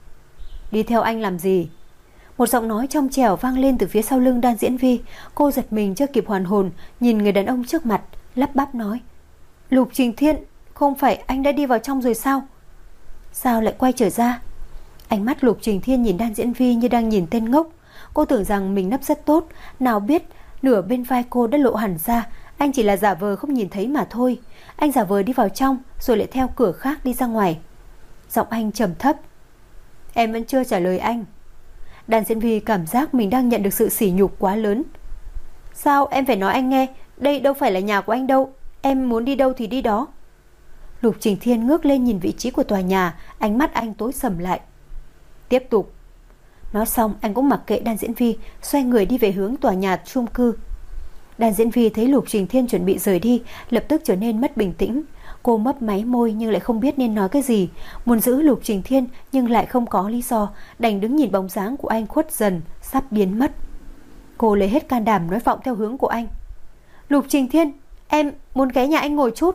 A: Đi theo anh làm gì? Một giọng nói trong trẻo vang lên từ phía sau lưng Đan Diễn Vi. Cô giật mình chưa kịp hoàn hồn, nhìn người đàn ông trước mặt, lắp bắp nói: Lục Trình Thiên, không phải anh đã đi vào trong rồi sao? Sao lại quay trở ra? Ánh mắt Lục Trình Thiên nhìn Đan Diễn Vi như đang nhìn tên ngốc. Cô tưởng rằng mình nấp rất tốt, nào biết nửa bên vai cô đã lộ hẳn ra. Anh chỉ là giả vờ không nhìn thấy mà thôi. Anh giả vờ đi vào trong rồi lại theo cửa khác đi ra ngoài. Giọng anh trầm thấp: em vẫn chưa trả lời anh. Đan Diễn Vi cảm giác mình đang nhận được sự sỉ nhục quá lớn. Sao em phải nói anh nghe? Đây đâu phải là nhà của anh đâu. Em muốn đi đâu thì đi đó. Lục Trình Thiên ngước lên nhìn vị trí của tòa nhà, ánh mắt anh tối sầm lại. Tiếp tục. Nói xong anh cũng mặc kệ Đan Diễn Vi, xoay người đi về hướng tòa nhà chung cư. Đan Diễn Vi thấy Lục Trình Thiên chuẩn bị rời đi, lập tức trở nên mất bình tĩnh. Cô mấp máy môi nhưng lại không biết nên nói cái gì. Muốn giữ Lục Trình Thiên nhưng lại không có lý do, đành đứng nhìn bóng dáng của anh khuất dần, sắp biến mất. Cô lấy hết can đảm nói vọng theo hướng của anh. Lục Trình Thiên, em muốn ghé nhà anh ngồi chút.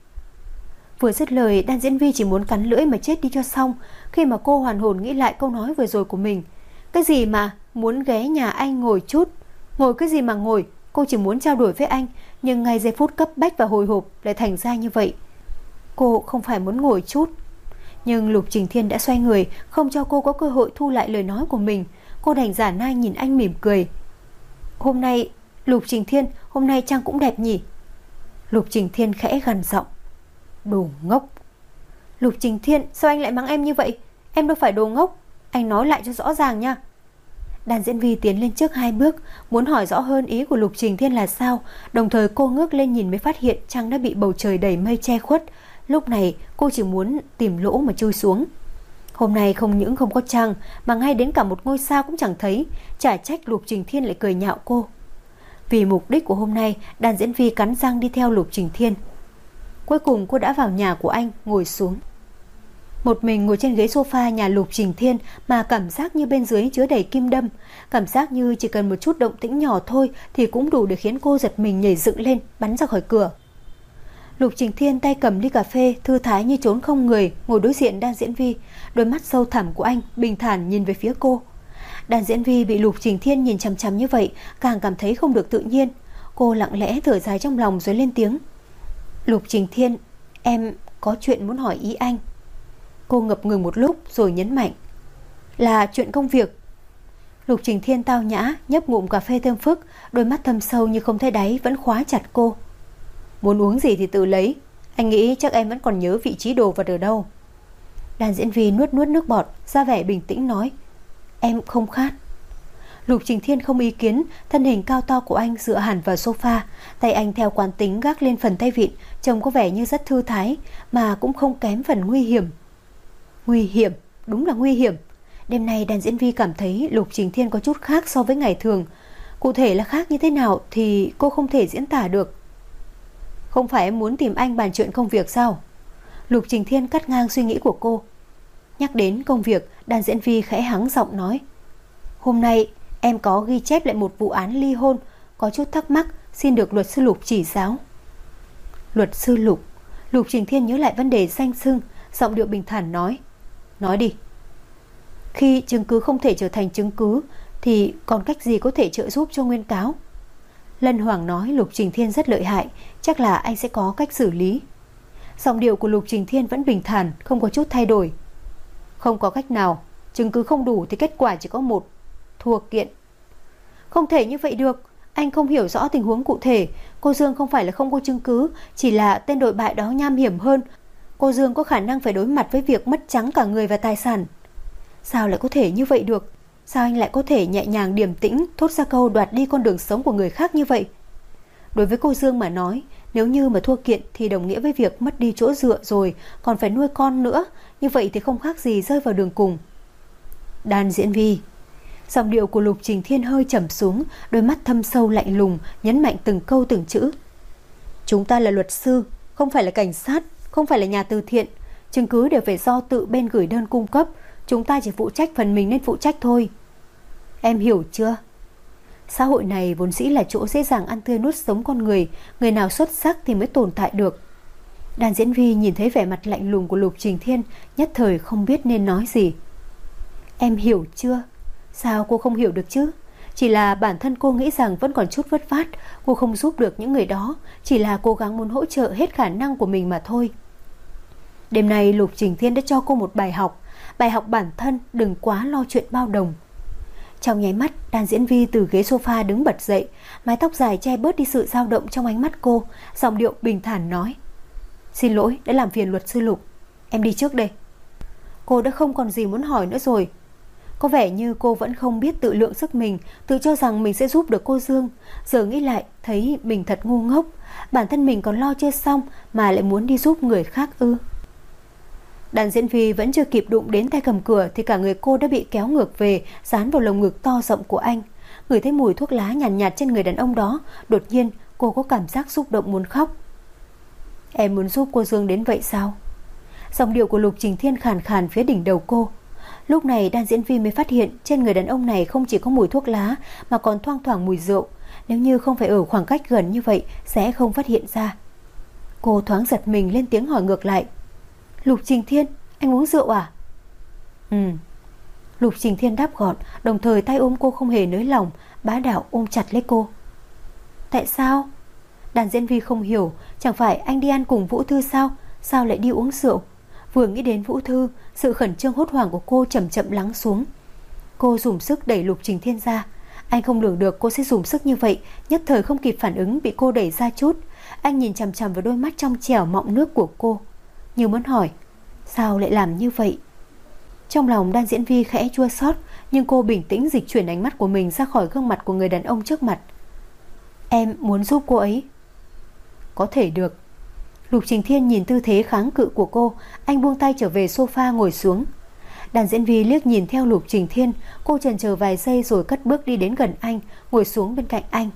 A: Vừa dứt lời, Đan Diễn Vi chỉ muốn cắn lưỡi mà chết đi cho xong. Khi mà cô hoàn hồn nghĩ lại câu nói vừa rồi của mình. Cái gì mà muốn ghé nhà anh ngồi chút? Ngồi cái gì mà ngồi? Cô chỉ muốn trao đổi với anh, nhưng ngay giây phút cấp bách và hồi hộp lại thành ra như vậy. Cô không phải muốn ngồi chút. Nhưng Lục Trình Thiên đã xoay người, không cho cô có cơ hội thu lại lời nói của mình. Cô đành giả nai nhìn anh mỉm cười. Hôm nay, Lục Trình Thiên, hôm nay Trang cũng đẹp nhỉ? Lục Trình Thiên khẽ gằn giọng. Đồ ngốc. Lục Trình Thiên, sao anh lại mắng em như vậy? Em đâu phải đồ ngốc. Anh nói lại cho rõ ràng nha. Đan Diễn Vi tiến lên trước hai bước, muốn hỏi rõ hơn ý của Lục Trình Thiên là sao. Đồng thời cô ngước lên nhìn mới phát hiện trăng đã bị bầu trời đầy mây che khuất. Lúc này cô chỉ muốn tìm lỗ mà chui xuống. Hôm nay không những không có trăng, mà ngay đến cả một ngôi sao cũng chẳng thấy. Chả trách Lục Trình Thiên lại cười nhạo cô. Vì mục đích của hôm nay, Đan Diễn Vi cắn răng đi theo Lục Trình Thiên. Cuối cùng cô đã vào nhà của anh, ngồi xuống. Một mình ngồi trên ghế sofa nhà Lục Trình Thiên mà cảm giác như bên dưới chứa đầy kim đâm. Cảm giác như chỉ cần một chút động tĩnh nhỏ thôi thì cũng đủ để khiến cô giật mình nhảy dựng lên, bắn ra khỏi cửa. Lục Trình Thiên tay cầm ly cà phê, thư thái như trốn không người, ngồi đối diện Đan Diễn Vi. Đôi mắt sâu thẳm của anh bình thản nhìn về phía cô. Đan Diễn Vi bị Lục Trình Thiên nhìn chằm chằm như vậy, càng cảm thấy không được tự nhiên. Cô lặng lẽ thở dài trong lòng rồi lên tiếng. Lục Trình Thiên, em có chuyện muốn hỏi ý anh. Cô ngập ngừng một lúc rồi nhấn mạnh. Là chuyện công việc. Lục Trình Thiên tao nhã nhấp ngụm cà phê thơm phức, đôi mắt thâm sâu như không thấy đáy vẫn khóa chặt cô. Muốn uống gì thì tự lấy. Anh nghĩ chắc em vẫn còn nhớ vị trí đồ vật ở đâu. Đan Diễn Vi nuốt nuốt nước bọt, ra vẻ bình tĩnh nói. Em không khát. Lục Trình Thiên không ý kiến. Thân hình cao to của anh dựa hẳn vào sofa, tay anh theo quán tính gác lên phần tay vịn, trông có vẻ như rất thư thái, mà cũng không kém phần nguy hiểm. Nguy hiểm, đúng là nguy hiểm. Đêm nay Đan Diễn Vi cảm thấy Lục Trình Thiên có chút khác so với ngày thường. Cụ thể là khác như thế nào thì cô không thể diễn tả được. Không phải em muốn tìm anh bàn chuyện công việc sao? Lục Trình Thiên cắt ngang suy nghĩ của cô. Nhắc đến công việc, Đan Diễn Vi khẽ hắng giọng nói: Hôm nay em có ghi chép lại một vụ án ly hôn, có chút thắc mắc, xin được luật sư Lục chỉ giáo. Luật sư Lục? Lục Trình Thiên nhớ lại vấn đề danh xưng, giọng điệu bình thản nói: Nói đi. Khi chứng cứ không thể trở thành chứng cứ thì còn cách gì có thể trợ giúp cho nguyên cáo? Lân Hoàng nói Lục Trình Thiên rất lợi hại, chắc là anh sẽ có cách xử lý. Giọng điệu của Lục Trình Thiên vẫn bình thản, không có chút thay đổi. Không có cách nào, chứng cứ không đủ thì kết quả chỉ có một: thua kiện. Không thể như vậy được, anh không hiểu rõ tình huống cụ thể. Cô Dương không phải là không có chứng cứ, chỉ là tên đội bại đó nham hiểm hơn. Cô Dương có khả năng phải đối mặt với việc mất trắng cả người và tài sản. Sao lại có thể như vậy được? Sao anh lại có thể nhẹ nhàng điềm tĩnh thốt ra câu đoạt đi con đường sống của người khác như vậy? Đối với cô Dương mà nói, nếu như mà thua kiện thì đồng nghĩa với việc mất đi chỗ dựa rồi, còn phải nuôi con nữa. Như vậy thì không khác gì rơi vào đường cùng. Đan Diễn Vi. Giọng điệu của Lục Trình Thiên hơi trầm xuống, đôi mắt thâm sâu lạnh lùng, nhấn mạnh từng câu từng chữ. Chúng ta là luật sư, không phải là cảnh sát, không phải là nhà từ thiện. Chứng cứ đều phải do tự bên gửi đơn cung cấp. Chúng ta chỉ phụ trách phần mình nên phụ trách thôi. Em hiểu chưa? Xã hội này vốn dĩ là chỗ dễ dàng ăn tươi nuốt sống con người, người nào xuất sắc thì mới tồn tại được. Đan Diễn Vi nhìn thấy vẻ mặt lạnh lùng của Lục Trình Thiên, nhất thời không biết nên nói gì. Em hiểu chưa? Sao cô không hiểu được chứ? Chỉ là bản thân cô nghĩ rằng vẫn còn chút vất vát, cô không giúp được những người đó, chỉ là cố gắng muốn hỗ trợ hết khả năng của mình mà thôi. Đêm nay Lục Trình Thiên đã cho cô một bài học, bài học bản thân đừng quá lo chuyện bao đồng. Trong nháy mắt, Đan Diễn Vi từ ghế sofa đứng bật dậy, mái tóc dài che bớt đi sự dao động trong ánh mắt cô, giọng điệu bình thản nói: Xin lỗi đã làm phiền luật sư Lục, em đi trước đây. Cô đã không còn gì muốn hỏi nữa rồi. Có vẻ như cô vẫn không biết tự lượng sức mình, tự cho rằng mình sẽ giúp được cô Dương. Giờ nghĩ lại thấy mình thật ngu ngốc, bản thân mình còn lo chưa xong mà lại muốn đi giúp người khác ư? Đàn Diễn Vi vẫn chưa kịp đụng đến tay cầm cửa thì cả người cô đã bị kéo ngược về, dán vào lồng ngực to rộng của anh. Ngửi thấy mùi thuốc lá nhàn nhạt, nhạt trên người đàn ông đó, đột nhiên cô có cảm giác xúc động muốn khóc. Em muốn giúp cô Dương đến vậy sao? Giọng điệu của Lục Trình Thiên khàn khàn phía đỉnh đầu cô. Lúc này Đan Diễn Vi mới phát hiện trên người đàn ông này không chỉ có mùi thuốc lá mà còn thoang thoảng mùi rượu. Nếu như không phải ở khoảng cách gần như vậy sẽ không phát hiện ra. Cô thoáng giật mình lên tiếng hỏi ngược lại: Lục Trình Thiên, anh uống rượu à? Ừ. Lục Trình Thiên đáp gọn, đồng thời tay ôm cô không hề nới lỏng, bá đạo ôm chặt lấy cô. Tại sao? Đàn Diễn Vi không hiểu, chẳng phải anh đi ăn cùng Vũ Thư sao? Sao lại đi uống rượu? Vừa nghĩ đến Vũ Thư, sự khẩn trương hốt hoảng của cô chậm chậm lắng xuống. Cô dùng sức đẩy Lục Trình Thiên ra. Anh không lường được cô sẽ dùng sức như vậy, nhất thời không kịp phản ứng bị cô đẩy ra chút. Anh nhìn chằm chằm vào đôi mắt trong trẻo mọng nước của cô, như muốn hỏi sao lại làm như vậy. Trong lòng Đan Diễn Vi khẽ chua xót, nhưng cô bình tĩnh dịch chuyển ánh mắt của mình ra khỏi gương mặt của người đàn ông trước mặt. Em muốn giúp cô ấy. Có thể được. Lục Trình Thiên nhìn tư thế kháng cự của cô, anh buông tay trở về sofa ngồi xuống. Đàn Diễn Vi liếc nhìn theo Lục Trình Thiên, cô chần chờ vài giây rồi cất bước đi đến gần anh, ngồi xuống bên cạnh anh.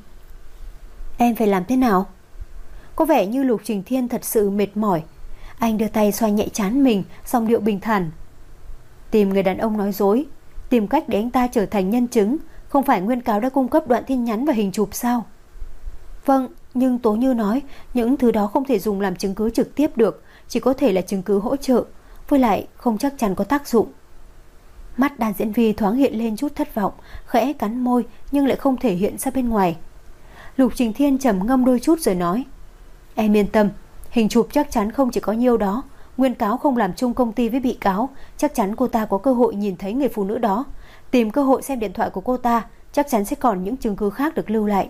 A: Em phải làm thế nào? Có vẻ như Lục Trình Thiên thật sự mệt mỏi. Anh đưa tay xoa nhẹ trán mình, giọng điệu bình thản. Tìm người đàn ông nói dối, tìm cách để anh ta trở thành nhân chứng. Không phải nguyên cáo đã cung cấp đoạn tin nhắn và hình chụp sao? Vâng, nhưng Tố Như nói những thứ đó không thể dùng làm chứng cứ trực tiếp được, chỉ có thể là chứng cứ hỗ trợ, với lại không chắc chắn có tác dụng. Mắt Đan Diễn Vi thoáng hiện lên chút thất vọng, khẽ cắn môi nhưng lại không thể hiện ra bên ngoài. Lục Trình Thiên trầm ngâm đôi chút rồi nói: Em yên tâm, hình chụp chắc chắn không chỉ có nhiêu đó. Nguyên cáo không làm chung công ty với bị cáo, chắc chắn cô ta có cơ hội nhìn thấy người phụ nữ đó. Tìm cơ hội xem điện thoại của cô ta, chắc chắn sẽ còn những chứng cứ khác được lưu lại.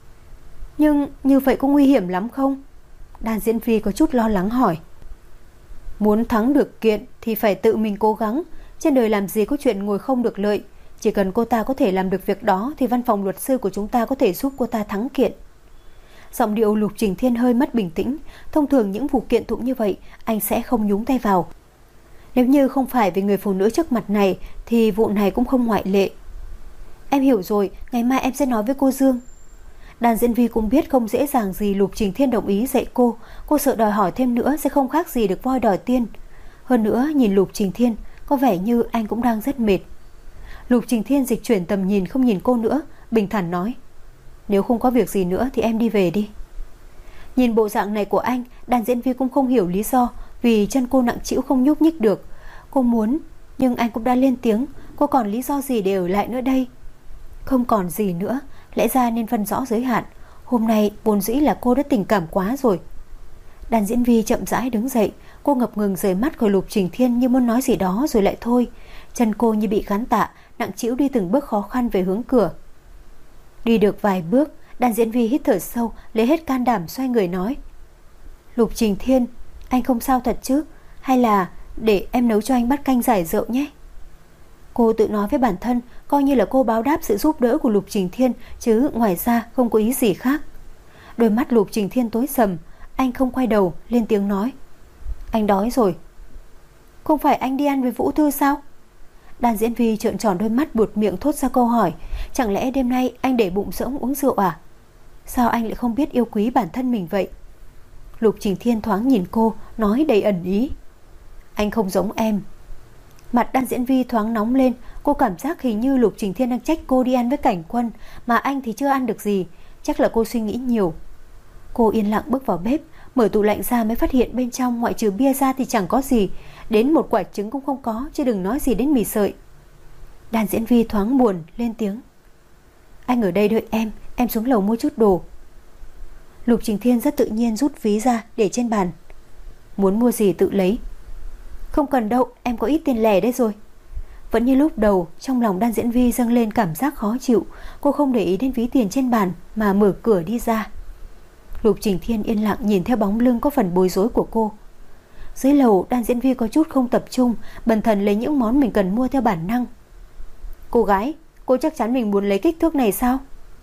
A: Nhưng như vậy có nguy hiểm lắm không? Đan Diễn Vi có chút lo lắng hỏi. Muốn thắng được kiện thì phải tự mình cố gắng. Trên đời làm gì có chuyện ngồi không được lợi. Chỉ cần cô ta có thể làm được việc đó thì văn phòng luật sư của chúng ta có thể giúp cô ta thắng kiện. Giọng điệu Lục Trình Thiên hơi mất bình tĩnh. Thông thường những vụ kiện tụng như vậy anh sẽ không nhúng tay vào. Nếu như không phải vì người phụ nữ trước mặt này thì vụ này cũng không ngoại lệ. Em hiểu rồi, ngày mai em sẽ nói với cô Dương. Đàn diễn Vi cũng biết không dễ dàng gì Lục Trình Thiên đồng ý dạy cô. Cô sợ đòi hỏi thêm nữa sẽ không khác gì được voi đòi tiên. Hơn nữa nhìn Lục Trình Thiên có vẻ như anh cũng đang rất mệt. Lục Trình Thiên dịch chuyển tầm nhìn, không nhìn cô nữa, bình thản nói: Nếu không có việc gì nữa thì em đi về đi. Nhìn bộ dạng này của anh, Đàn diễn Vi cũng không hiểu lý do, vì chân cô nặng trĩu không nhúc nhích được. Cô muốn, nhưng anh cũng đã lên tiếng, cô còn lý do gì để ở lại nữa đây? Không còn gì nữa, lẽ ra nên phân rõ giới hạn. Hôm nay vốn dĩ là cô đã tình cảm quá rồi. Đàn diễn Vi chậm rãi đứng dậy. Cô ngập ngừng rời mắt khỏi Lục Trình Thiên, như muốn nói gì đó rồi lại thôi. Chân cô như bị gắn tạ, nặng trĩu đi từng bước khó khăn về hướng cửa. Đi được vài bước, Đàn diễn Vi hít thở sâu, lấy hết can đảm xoay người nói: Lục Trình Thiên, anh không sao thật chứ? Hay là để em nấu cho anh bát canh giải rượu nhé? Cô tự nói với bản thân, coi như là cô báo đáp sự giúp đỡ của Lục Trình Thiên, chứ ngoài ra không có ý gì khác. Đôi mắt Lục Trình Thiên tối sầm. Anh không quay đầu, lên tiếng nói: Anh đói rồi. Không phải anh đi ăn với Vũ Thư sao? Đàn diễn Vi trợn tròn đôi mắt, buột miệng thốt ra câu hỏi: Chẳng lẽ đêm nay anh để bụng rỗng uống rượu à? Sao anh lại không biết yêu quý bản thân mình vậy? Lục Trình Thiên thoáng nhìn cô, nói đầy ẩn ý: Anh không giống em. Mặt Đàn diễn Vi thoáng nóng lên. Cô cảm giác hình như Lục Trình Thiên đang trách cô đi ăn với Cảnh Quân, mà anh thì chưa ăn được gì. Chắc là cô suy nghĩ nhiều. Cô yên lặng bước vào bếp, mở tủ lạnh ra mới phát hiện bên trong ngoại trừ bia ra thì chẳng có gì. Đến một quả trứng cũng không có, chứ đừng nói gì đến mì sợi. Đàn diễn Vi thoáng buồn, lên tiếng: Anh ở đây đợi em, em xuống lầu mua chút đồ. Lục Trình Thiên rất tự nhiên rút ví ra để trên bàn: Muốn mua gì tự lấy. Không cần đâu, em có ít tiền lẻ đấy rồi. Vẫn như lúc đầu, trong lòng Đàn diễn Vi dâng lên cảm giác khó chịu. Cô không để ý đến ví tiền trên bàn mà mở cửa đi ra. Lục Trình Thiên yên lặng nhìn theo bóng lưng có phần bối rối của cô. Dưới lầu, Đàn diễn Vi có chút không tập trung, bần thần lấy những món mình cần mua theo bản năng. Cô gái, cô chắc chắn mình muốn lấy kích thước này sao?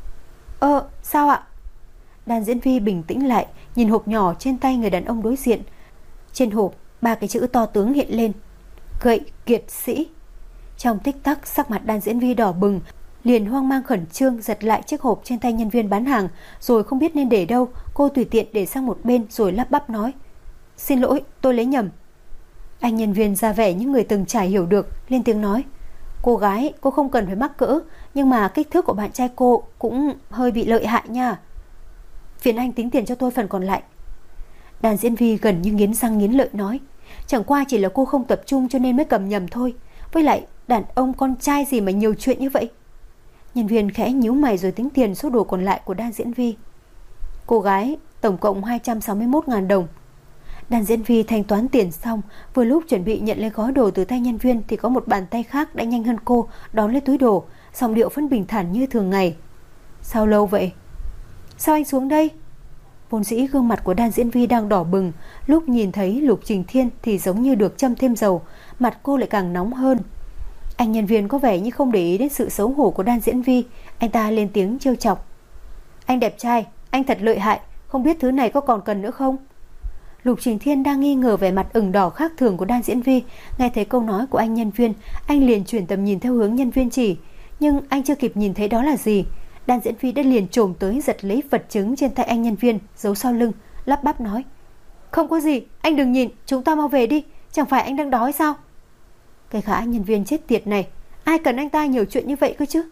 A: Ờ, sao ạ? Đàn diễn Vi bình tĩnh lại, nhìn hộp nhỏ trên tay người đàn ông đối diện. Trên hộp, ba cái chữ to tướng hiện lên: Gậy kiệt sĩ. Trong tích tắc, sắc mặt Đàn diễn Vi đỏ bừng, liền hoang mang khẩn trương giật lại chiếc hộp trên tay nhân viên bán hàng, rồi không biết nên để đâu. Cô tùy tiện để sang một bên rồi lắp bắp nói: Xin lỗi, tôi lấy nhầm. Anh nhân viên ra vẻ những người từng trải hiểu được, lên tiếng nói: Cô gái, cô không cần phải mắc cỡ, nhưng mà kích thước của bạn trai cô cũng hơi bị lợi hại nha. Phiền anh tính tiền cho tôi phần còn lại. Đàn diễn Vi gần như nghiến răng nghiến lợi nói: Chẳng qua chỉ là cô không tập trung cho nên mới cầm nhầm thôi. Với lại đàn ông con trai gì mà nhiều chuyện như vậy. Nhân viên khẽ nhíu mày rồi tính tiền số đồ còn lại của Đàn diễn Vi. Cô gái, tổng cộng hai trăm sáu mươi mốt nghìn đồng. Đàn diễn Vi thanh toán tiền xong, vừa lúc chuẩn bị nhận lấy gói đồ từ tay nhân viên thì có một bàn tay khác đã nhanh hơn cô đón lấy túi đồ, giọng điệu vẫn bình thản như thường ngày: Sao lâu vậy? Sao anh xuống đây? Vốn dĩ gương mặt của Đàn diễn Vi đang đỏ bừng, lúc nhìn thấy Lục Trình Thiên thì giống như được châm thêm dầu, mặt cô lại càng nóng hơn. Anh nhân viên có vẻ như không để ý đến sự xấu hổ của Đàn diễn Vi. Anh ta lên tiếng trêu chọc: Anh đẹp trai, anh thật lợi hại, không biết thứ này có còn cần nữa không? Lục Trình Thiên đang nghi ngờ vẻ mặt ửng đỏ khác thường của Đàn diễn Vi. Nghe thấy câu nói của anh nhân viên, anh liền chuyển tầm nhìn theo hướng nhân viên chỉ. Nhưng anh chưa kịp nhìn thấy đó là gì, Đàn diễn Vi đã liền trồm tới giật lấy vật chứng trên tay anh nhân viên, giấu sau lưng, lắp bắp nói: Không có gì, anh đừng nhìn, chúng ta mau về đi. Chẳng phải anh đang đói sao? Cái gã nhân viên chết tiệt này, ai cần anh ta nhiều chuyện như vậy cơ chứ?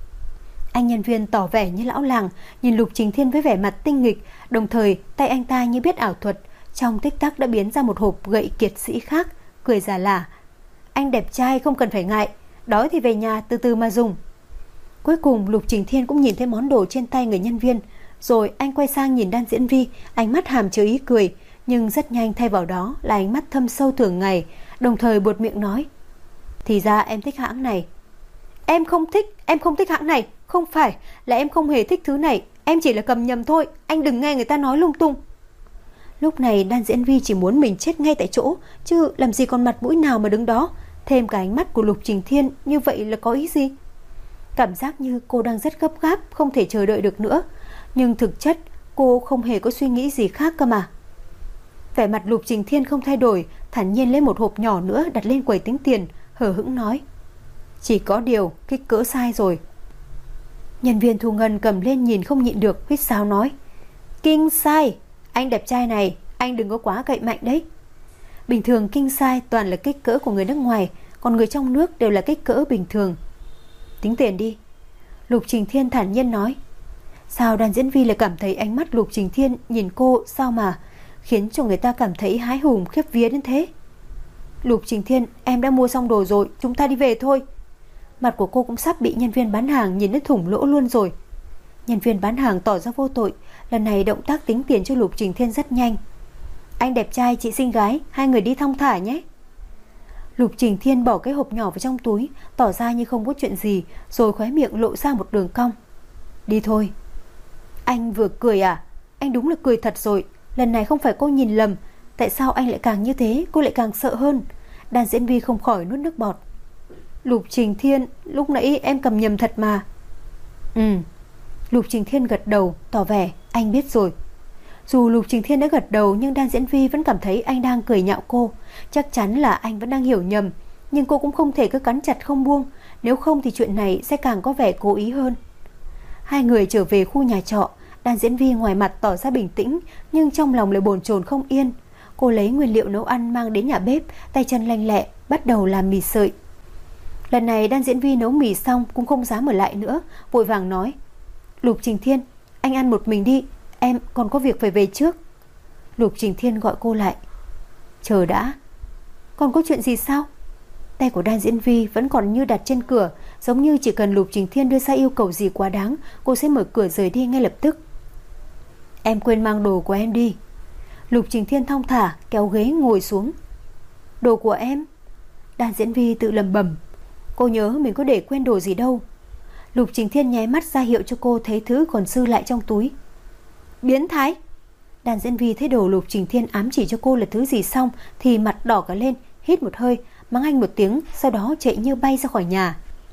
A: Anh nhân viên tỏ vẻ như lão làng, nhìn Lục Trình Thiên với vẻ mặt tinh nghịch. Đồng thời tay anh ta như biết ảo thuật, trong tích tắc đã biến ra một hộp gậy kiệt sĩ khác, cười già lả: Anh đẹp trai không cần phải ngại, đói thì về nhà từ từ mà dùng. Cuối cùng Lục Trình Thiên cũng nhìn thấy món đồ trên tay người nhân viên, rồi anh quay sang nhìn Đan Diễn Vi, ánh mắt hàm chứa ý cười, nhưng rất nhanh thay vào đó là ánh mắt thâm sâu thường ngày, đồng thời buột miệng nói: Thì ra em thích hãng này. Em không thích, em không thích hãng này. Không phải là em không hề thích thứ này, em chỉ là cầm nhầm thôi, anh đừng nghe người ta nói lung tung. Lúc này Đan Diễn Vi chỉ muốn mình chết ngay tại chỗ, chứ làm gì còn mặt mũi nào mà đứng đó. Thêm cả ánh mắt của Lục Trình Thiên như vậy là có ý gì? Cảm giác như cô đang rất gấp gáp, không thể chờ đợi được nữa. Nhưng thực chất cô không hề có suy nghĩ gì khác cơ mà. Vẻ mặt Lục Trình Thiên không thay đổi, thản nhiên lấy một hộp nhỏ nữa đặt lên quầy tính tiền, hờ hững nói: Chỉ có điều kích cỡ sai rồi. Nhân viên thu ngân cầm lên nhìn không nhịn được, huýt sáo nói: King size, anh đẹp trai này, anh đừng có quá cậy mạnh đấy. Bình thường king size toàn là kích cỡ của người nước ngoài, còn người trong nước đều là kích cỡ bình thường. Tính tiền đi, Lục Trình Thiên thản nhiên nói. Sao đàn diễn viên lại cảm thấy ánh mắt Lục Trình Thiên nhìn cô sao mà khiến cho người ta cảm thấy hái hùng khiếp vía đến thế? Lục Trình Thiên, em đã mua xong đồ rồi, chúng ta đi về thôi. Mặt của cô cũng sắp bị nhân viên bán hàng nhìn đến thủng lỗ luôn rồi. Nhân viên bán hàng tỏ ra vô tội, lần này động tác tính tiền cho Lục Trình Thiên rất nhanh. Anh đẹp trai, chị xinh gái, hai người đi thong thả nhé. Lục Trình Thiên bỏ cái hộp nhỏ vào trong túi, tỏ ra như không có chuyện gì, rồi khóe miệng lộ ra một đường cong. Đi thôi. Anh vừa cười à? Anh đúng là cười thật rồi. Lần này không phải cô nhìn lầm. Tại sao anh lại càng như thế? Cô lại càng sợ hơn. Đàn diễn viên không khỏi nuốt nước bọt. Lục Trình Thiên, lúc nãy em cầm nhầm thật mà. Ừ. Lục Trình Thiên gật đầu, tỏ vẻ anh biết rồi. Dù Lục Trình Thiên đã gật đầu, nhưng đàn diễn viên vẫn cảm thấy anh đang cười nhạo cô. Chắc chắn là anh vẫn đang hiểu nhầm, nhưng cô cũng không thể cứ cắn chặt không buông, nếu không thì chuyện này sẽ càng có vẻ cố ý hơn. Hai người trở về khu nhà trọ. Đàn diễn viên ngoài mặt tỏ ra bình tĩnh, nhưng trong lòng lại bồn chồn không yên. Cô lấy nguyên liệu nấu ăn mang đến nhà bếp, tay chân lanh lẹ bắt đầu làm mì sợi. Lần này đàn diễn viên nấu mì xong cũng không dám ở lại nữa, vội vàng nói: Lục Trình Thiên, anh ăn một mình đi, em còn có việc phải về trước. Lục Trình Thiên gọi cô lại. Chờ đã. Còn có chuyện gì sao? Tay của đàn diễn viên vẫn còn như đặt trên cửa, giống như chỉ cần Lục Trình Thiên đưa ra yêu cầu gì quá đáng, cô sẽ mở cửa rời đi ngay lập tức. Em quên mang đồ của em đi. Lục Trình Thiên thong thả kéo ghế ngồi xuống. Đồ của em? Đàn diễn viên tự lẩm bẩm. Cô nhớ mình có để quên đồ gì đâu. Lục Trình Thiên nháy mắt ra hiệu cho cô thấy thứ còn dư lại trong túi. Biến thái! Đàn diễn viên thấy đồ Lục Trình Thiên ám chỉ cho cô là thứ gì xong thì mặt đỏ cả lên, hít một hơi, mắng anh một tiếng, sau đó chạy như bay ra khỏi nhà.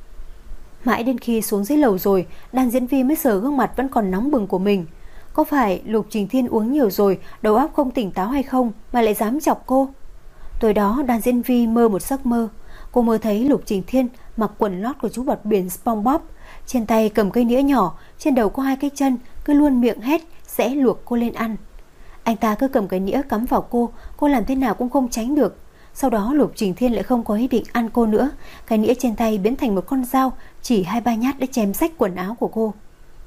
A: Mãi đến khi xuống dưới lầu rồi, đàn diễn viên mới sờ gương mặt vẫn còn nóng bừng của mình. Có phải Lục Trình Thiên uống nhiều rồi, đầu óc không tỉnh táo hay không mà lại dám chọc cô? Tối đó đàn diễn viên mơ một giấc mơ. Cô mơ thấy Lục Trình Thiên mặc quần lót của chú bọt biển SpongeBob, trên tay cầm cây nĩa nhỏ, trên đầu có hai cái chân, cứ luôn miệng hét sẽ luộc cô lên ăn. Anh ta cứ cầm cái nĩa cắm vào cô, cô làm thế nào cũng không tránh được. Sau đó Lục Trình Thiên lại không có ý định ăn cô nữa, cái nĩa trên tay biến thành một con dao, chỉ hai ba nhát để chém rách quần áo của cô.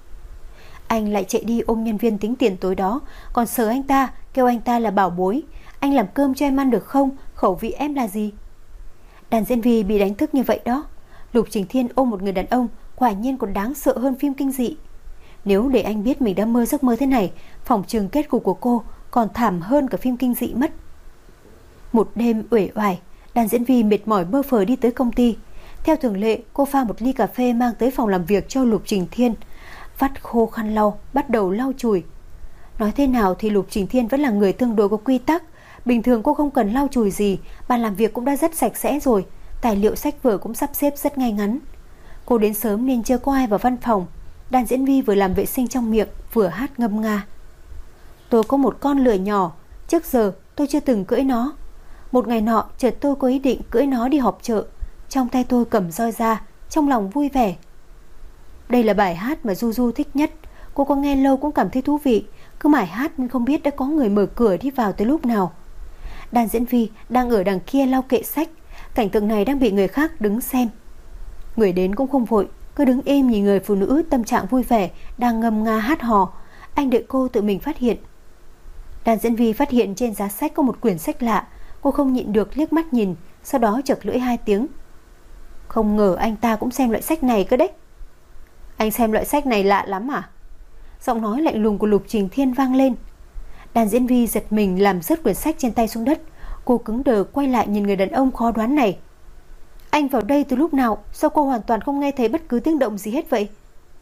A: Anh lại chạy đi ôm nhân viên tính tiền tối đó, còn sờ anh ta, kêu anh ta là bảo bối. Anh làm cơm cho em ăn được không? Khẩu vị em là gì? Đàn diễn viên bị đánh thức như vậy đó. Lục Trình Thiên ôm một người đàn ông quả nhiên còn đáng sợ hơn phim kinh dị. Nếu để anh biết mình đã mơ giấc mơ thế này, phòng trường kết cục của cô còn thảm hơn cả phim kinh dị mất. Một đêm uể oải, đàn diễn viên mệt mỏi bơ phờ đi tới công ty. Theo thường lệ, cô pha một ly cà phê mang tới phòng làm việc cho Lục Trình Thiên, vắt khô khăn lau, bắt đầu lau chùi. Nói thế nào thì Lục Trình Thiên vẫn là người tương đối có quy tắc. Bình thường cô không cần lau chùi gì, bàn làm việc cũng đã rất sạch sẽ rồi, tài liệu sách vở cũng sắp xếp rất ngay ngắn. Cô đến sớm nên chưa có ai vào văn phòng. Đàn diễn viên vừa làm vệ sinh trong miệng vừa hát ngâm nga. Tôi có một con lừa nhỏ, trước giờ tôi chưa từng cưỡi nó. Một ngày nọ chợt tôi có ý định cưỡi nó đi họp chợ. Trong tay tôi cầm roi ra, trong lòng vui vẻ. Đây là bài hát mà Du Du thích nhất. Cô có nghe lâu cũng cảm thấy thú vị, cứ mải hát nhưng không biết đã có người mở cửa đi vào tới lúc nào. Đàn diễn viên đang ở đằng kia lau kệ sách. Cảnh tượng này đang bị người khác đứng xem. Người đến cũng không vội, cứ đứng im nhìn người phụ nữ tâm trạng vui vẻ đang ngâm nga hát hò. Anh đợi cô tự mình phát hiện. Đàn diễn viên phát hiện trên giá sách có một quyển sách lạ. Cô không nhịn được liếc mắt nhìn, sau đó chật lưỡi hai tiếng. Không ngờ anh ta cũng xem loại sách này cơ đấy. Anh xem loại sách này lạ lắm à? Giọng nói lạnh lùng của Lục Trình Thiên vang lên. Đàn diễn viên giật mình làm rớt quyển sách trên tay xuống đất. Cô cứng đờ quay lại nhìn người đàn ông khó đoán này. Anh vào đây từ lúc nào? Sao cô hoàn toàn không nghe thấy bất cứ tiếng động gì hết vậy?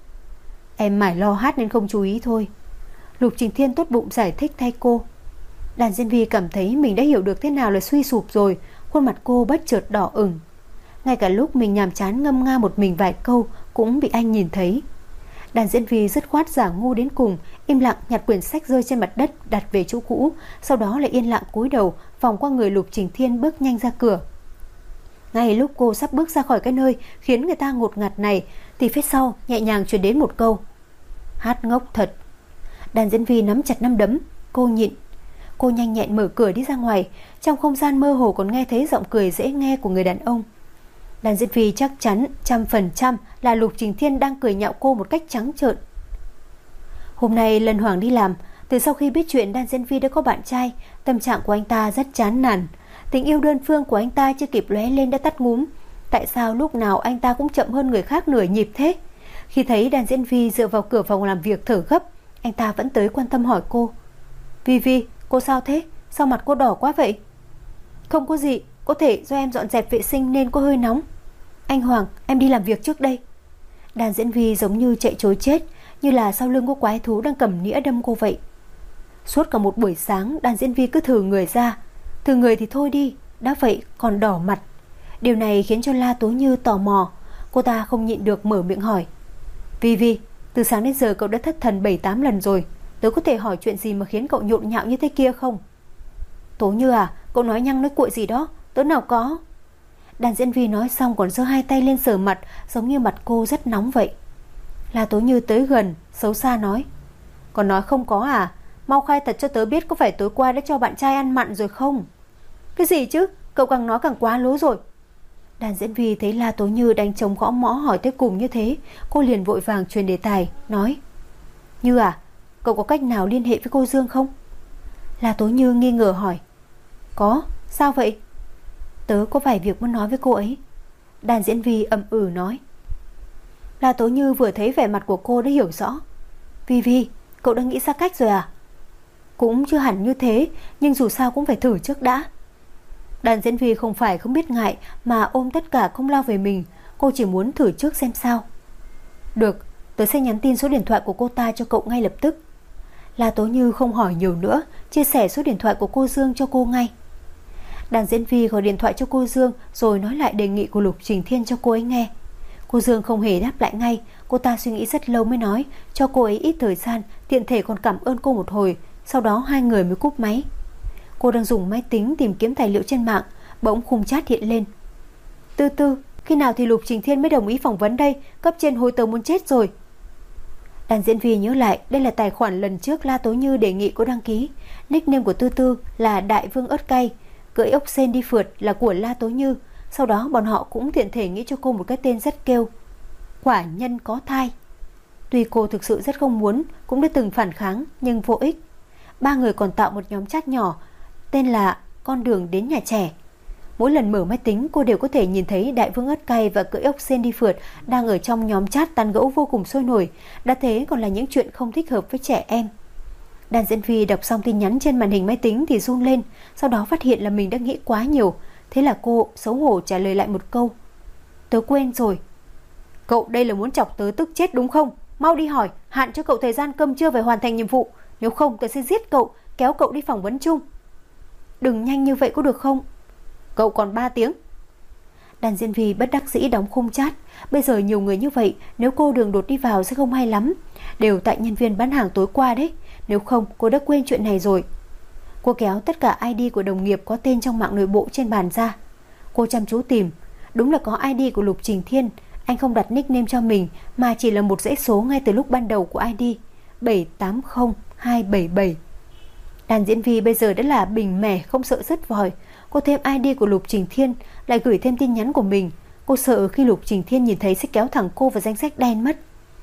A: Em mải lo hát nên không chú ý thôi. Lục Trình Thiên tốt bụng giải thích thay cô. Đàn diễn viên cảm thấy mình đã hiểu được thế nào là suy sụp rồi. Khuôn mặt cô bất chợt đỏ ửng. Ngay cả lúc mình nhàm chán ngâm nga một mình vài câu cũng bị anh nhìn thấy. Đàn diễn viên dứt khoát giả ngu đến cùng, im lặng nhặt quyển sách rơi trên mặt đất đặt về chỗ cũ, sau đó lại yên lặng cúi đầu vòng qua người Lục Trình Thiên bước nhanh ra cửa. Ngay lúc cô sắp bước ra khỏi cái nơi khiến người ta ngột ngạt này, Thì phía sau nhẹ nhàng truyền đến một câu: Hát ngốc thật. Đàn diễn viên nắm chặt nắm đấm. Cô nhịn. Cô nhanh nhẹn mở cửa đi ra ngoài. Trong không gian mơ hồ còn nghe thấy giọng cười dễ nghe của người đàn ông. Đàn diễn viên chắc chắn trăm phần trăm là Lục Trình Thiên đang cười nhạo cô một cách trắng trợn. Hôm nay Lân Hoàng đi làm. Từ sau khi biết chuyện Đan Diễn Vi đã có bạn trai, tâm trạng của anh ta rất chán nản. Tình yêu đơn phương của anh ta chưa kịp lóe lên đã tắt ngúm. Tại sao lúc nào anh ta cũng chậm hơn người khác nửa nhịp thế? Khi thấy Đan Diễn Vi dựa vào cửa phòng làm việc thở gấp, anh ta vẫn tới quan tâm hỏi cô: Vi Vi, cô sao thế? Sao mặt cô đỏ quá vậy? Không có gì, có thể do em dọn dẹp vệ sinh nên có hơi nóng. Anh Hoàng, em đi làm việc trước đây. Đan Diễn Vi giống như chạy trối chết, như là sau lưng có quái thú đang cầm nĩa đâm cô vậy. Suốt cả một buổi sáng, Đan Diễn Vi cứ thử người ra. Thử người thì thôi đi, đã vậy còn đỏ mặt. Điều này khiến cho La Tố Như tò mò. Cô ta không nhịn được mở miệng hỏi: Vi Vi, từ sáng đến giờ cậu đã thất thần bảy tám lần rồi. Tớ có thể hỏi chuyện gì mà khiến cậu nhộn nhạo như thế kia không? Tố Như à, cậu nói nhăng nói cuội gì đó? Tớ nào có. Đàn Diễn Vi nói xong còn giơ hai tay lên sờ mặt, giống như mặt cô rất nóng vậy. La Tố Như tới gần, xấu xa nói: Còn nói không có à? Mau khai thật cho tớ biết, có phải tối qua đã cho bạn trai ăn mặn rồi không? Cái gì chứ? Cậu càng nói càng quá lố rồi. Đàn Diễn Vi thấy La Tố Như đánh trống gõ mõ hỏi tới cùng như thế, cô liền vội vàng truyền đề tài, nói: Như à, cậu có cách nào liên hệ với cô Dương không? La Tố Như nghi ngờ hỏi: Có, sao vậy? Tớ có vài việc muốn nói với cô ấy. Đàn Diễn Vi ậm ừ nói. La Tố Như vừa thấy vẻ mặt của cô đã hiểu rõ. Vi Vi, cậu đã nghĩ ra cách rồi à? Cũng chưa hẳn như thế, nhưng dù sao cũng phải thử trước đã. Đàn Diễn Vi không phải không biết ngại mà ôm tất cả công lao về mình. Cô chỉ muốn thử trước xem sao. Được, tớ sẽ nhắn tin số điện thoại của cô ta cho cậu ngay lập tức. La Tố Như không hỏi nhiều nữa, chia sẻ số điện thoại của cô Dương cho cô ngay. Đàn Diễn Vi gọi điện thoại cho cô Dương rồi nói lại đề nghị của Lục Trình Thiên cho cô ấy nghe. Cô Dương không hề đáp lại ngay. Cô ta suy nghĩ rất lâu mới nói, cho cô ấy ít thời gian, tiện thể còn cảm ơn cô một hồi. Sau đó hai người mới cúp máy. Cô đang dùng máy tính tìm kiếm tài liệu trên mạng, bỗng khung chat hiện lên. Tư Tư, khi nào thì Lục Trình Thiên mới đồng ý phỏng vấn đây? Cấp trên hối tớ muốn chết rồi. Đàn Diễn Vi nhớ lại, đây là tài khoản lần trước La Tố Như đề nghị cô đăng ký. Nickname của Tư Tư là Đại Vương ớt cay, cưỡi ốc sên đi phượt là của La Tố Như. Sau đó bọn họ cũng tiện thể nghĩ cho cô một cái tên rất kêu: Quả nhân có thai. Tuy cô thực sự rất không muốn, cũng đã từng phản kháng, nhưng vô ích. Ba người còn tạo một nhóm chat nhỏ tên là Con đường đến nhà trẻ. Mỗi lần mở máy tính, cô đều có thể nhìn thấy Đại Vương ớt cay và cưỡi ốc sên đi phượt đang ở trong nhóm chat tán gẫu vô cùng sôi nổi. Đã thế còn là những chuyện không thích hợp với trẻ em. Đàn Diễn Vi đọc xong tin nhắn trên màn hình máy tính thì run lên, sau đó phát hiện là mình đã nghĩ quá nhiều. Thế là cô xấu hổ trả lời lại một câu: Tớ quên rồi. Cậu đây là muốn chọc tớ tức chết đúng không? Mau đi hỏi, hạn cho cậu thời gian cơm trưa phải hoàn thành nhiệm vụ. Nếu không tớ sẽ giết cậu, kéo cậu đi phỏng vấn chung. Đừng nhanh như vậy có được không? Cậu còn ba tiếng. Đàn Diễn Vi bất đắc dĩ đóng khung chat. Bây giờ nhiều người như vậy, nếu cô đường đột đi vào sẽ không hay lắm. Đều tại nhân viên bán hàng tối qua đấy. Nếu không cô đã quên chuyện này rồi. Cô kéo tất cả i đê của đồng nghiệp có tên trong mạng nội bộ trên bàn ra. Cô chăm chú tìm. Đúng là có i đê của Lục Trình Thiên. Anh không đặt nickname cho mình mà chỉ là một dãy số ngay từ lúc ban đầu của i đê bảy tám không hai bảy bảy. Đàn Diễn Vi bây giờ đã là bình mẻ không sợ rớt vòi. Cô thêm i đê của Lục Trình Thiên, lại gửi thêm tin nhắn của mình. Cô sợ khi Lục Trình Thiên nhìn thấy sẽ kéo thẳng cô vào danh sách đen mất.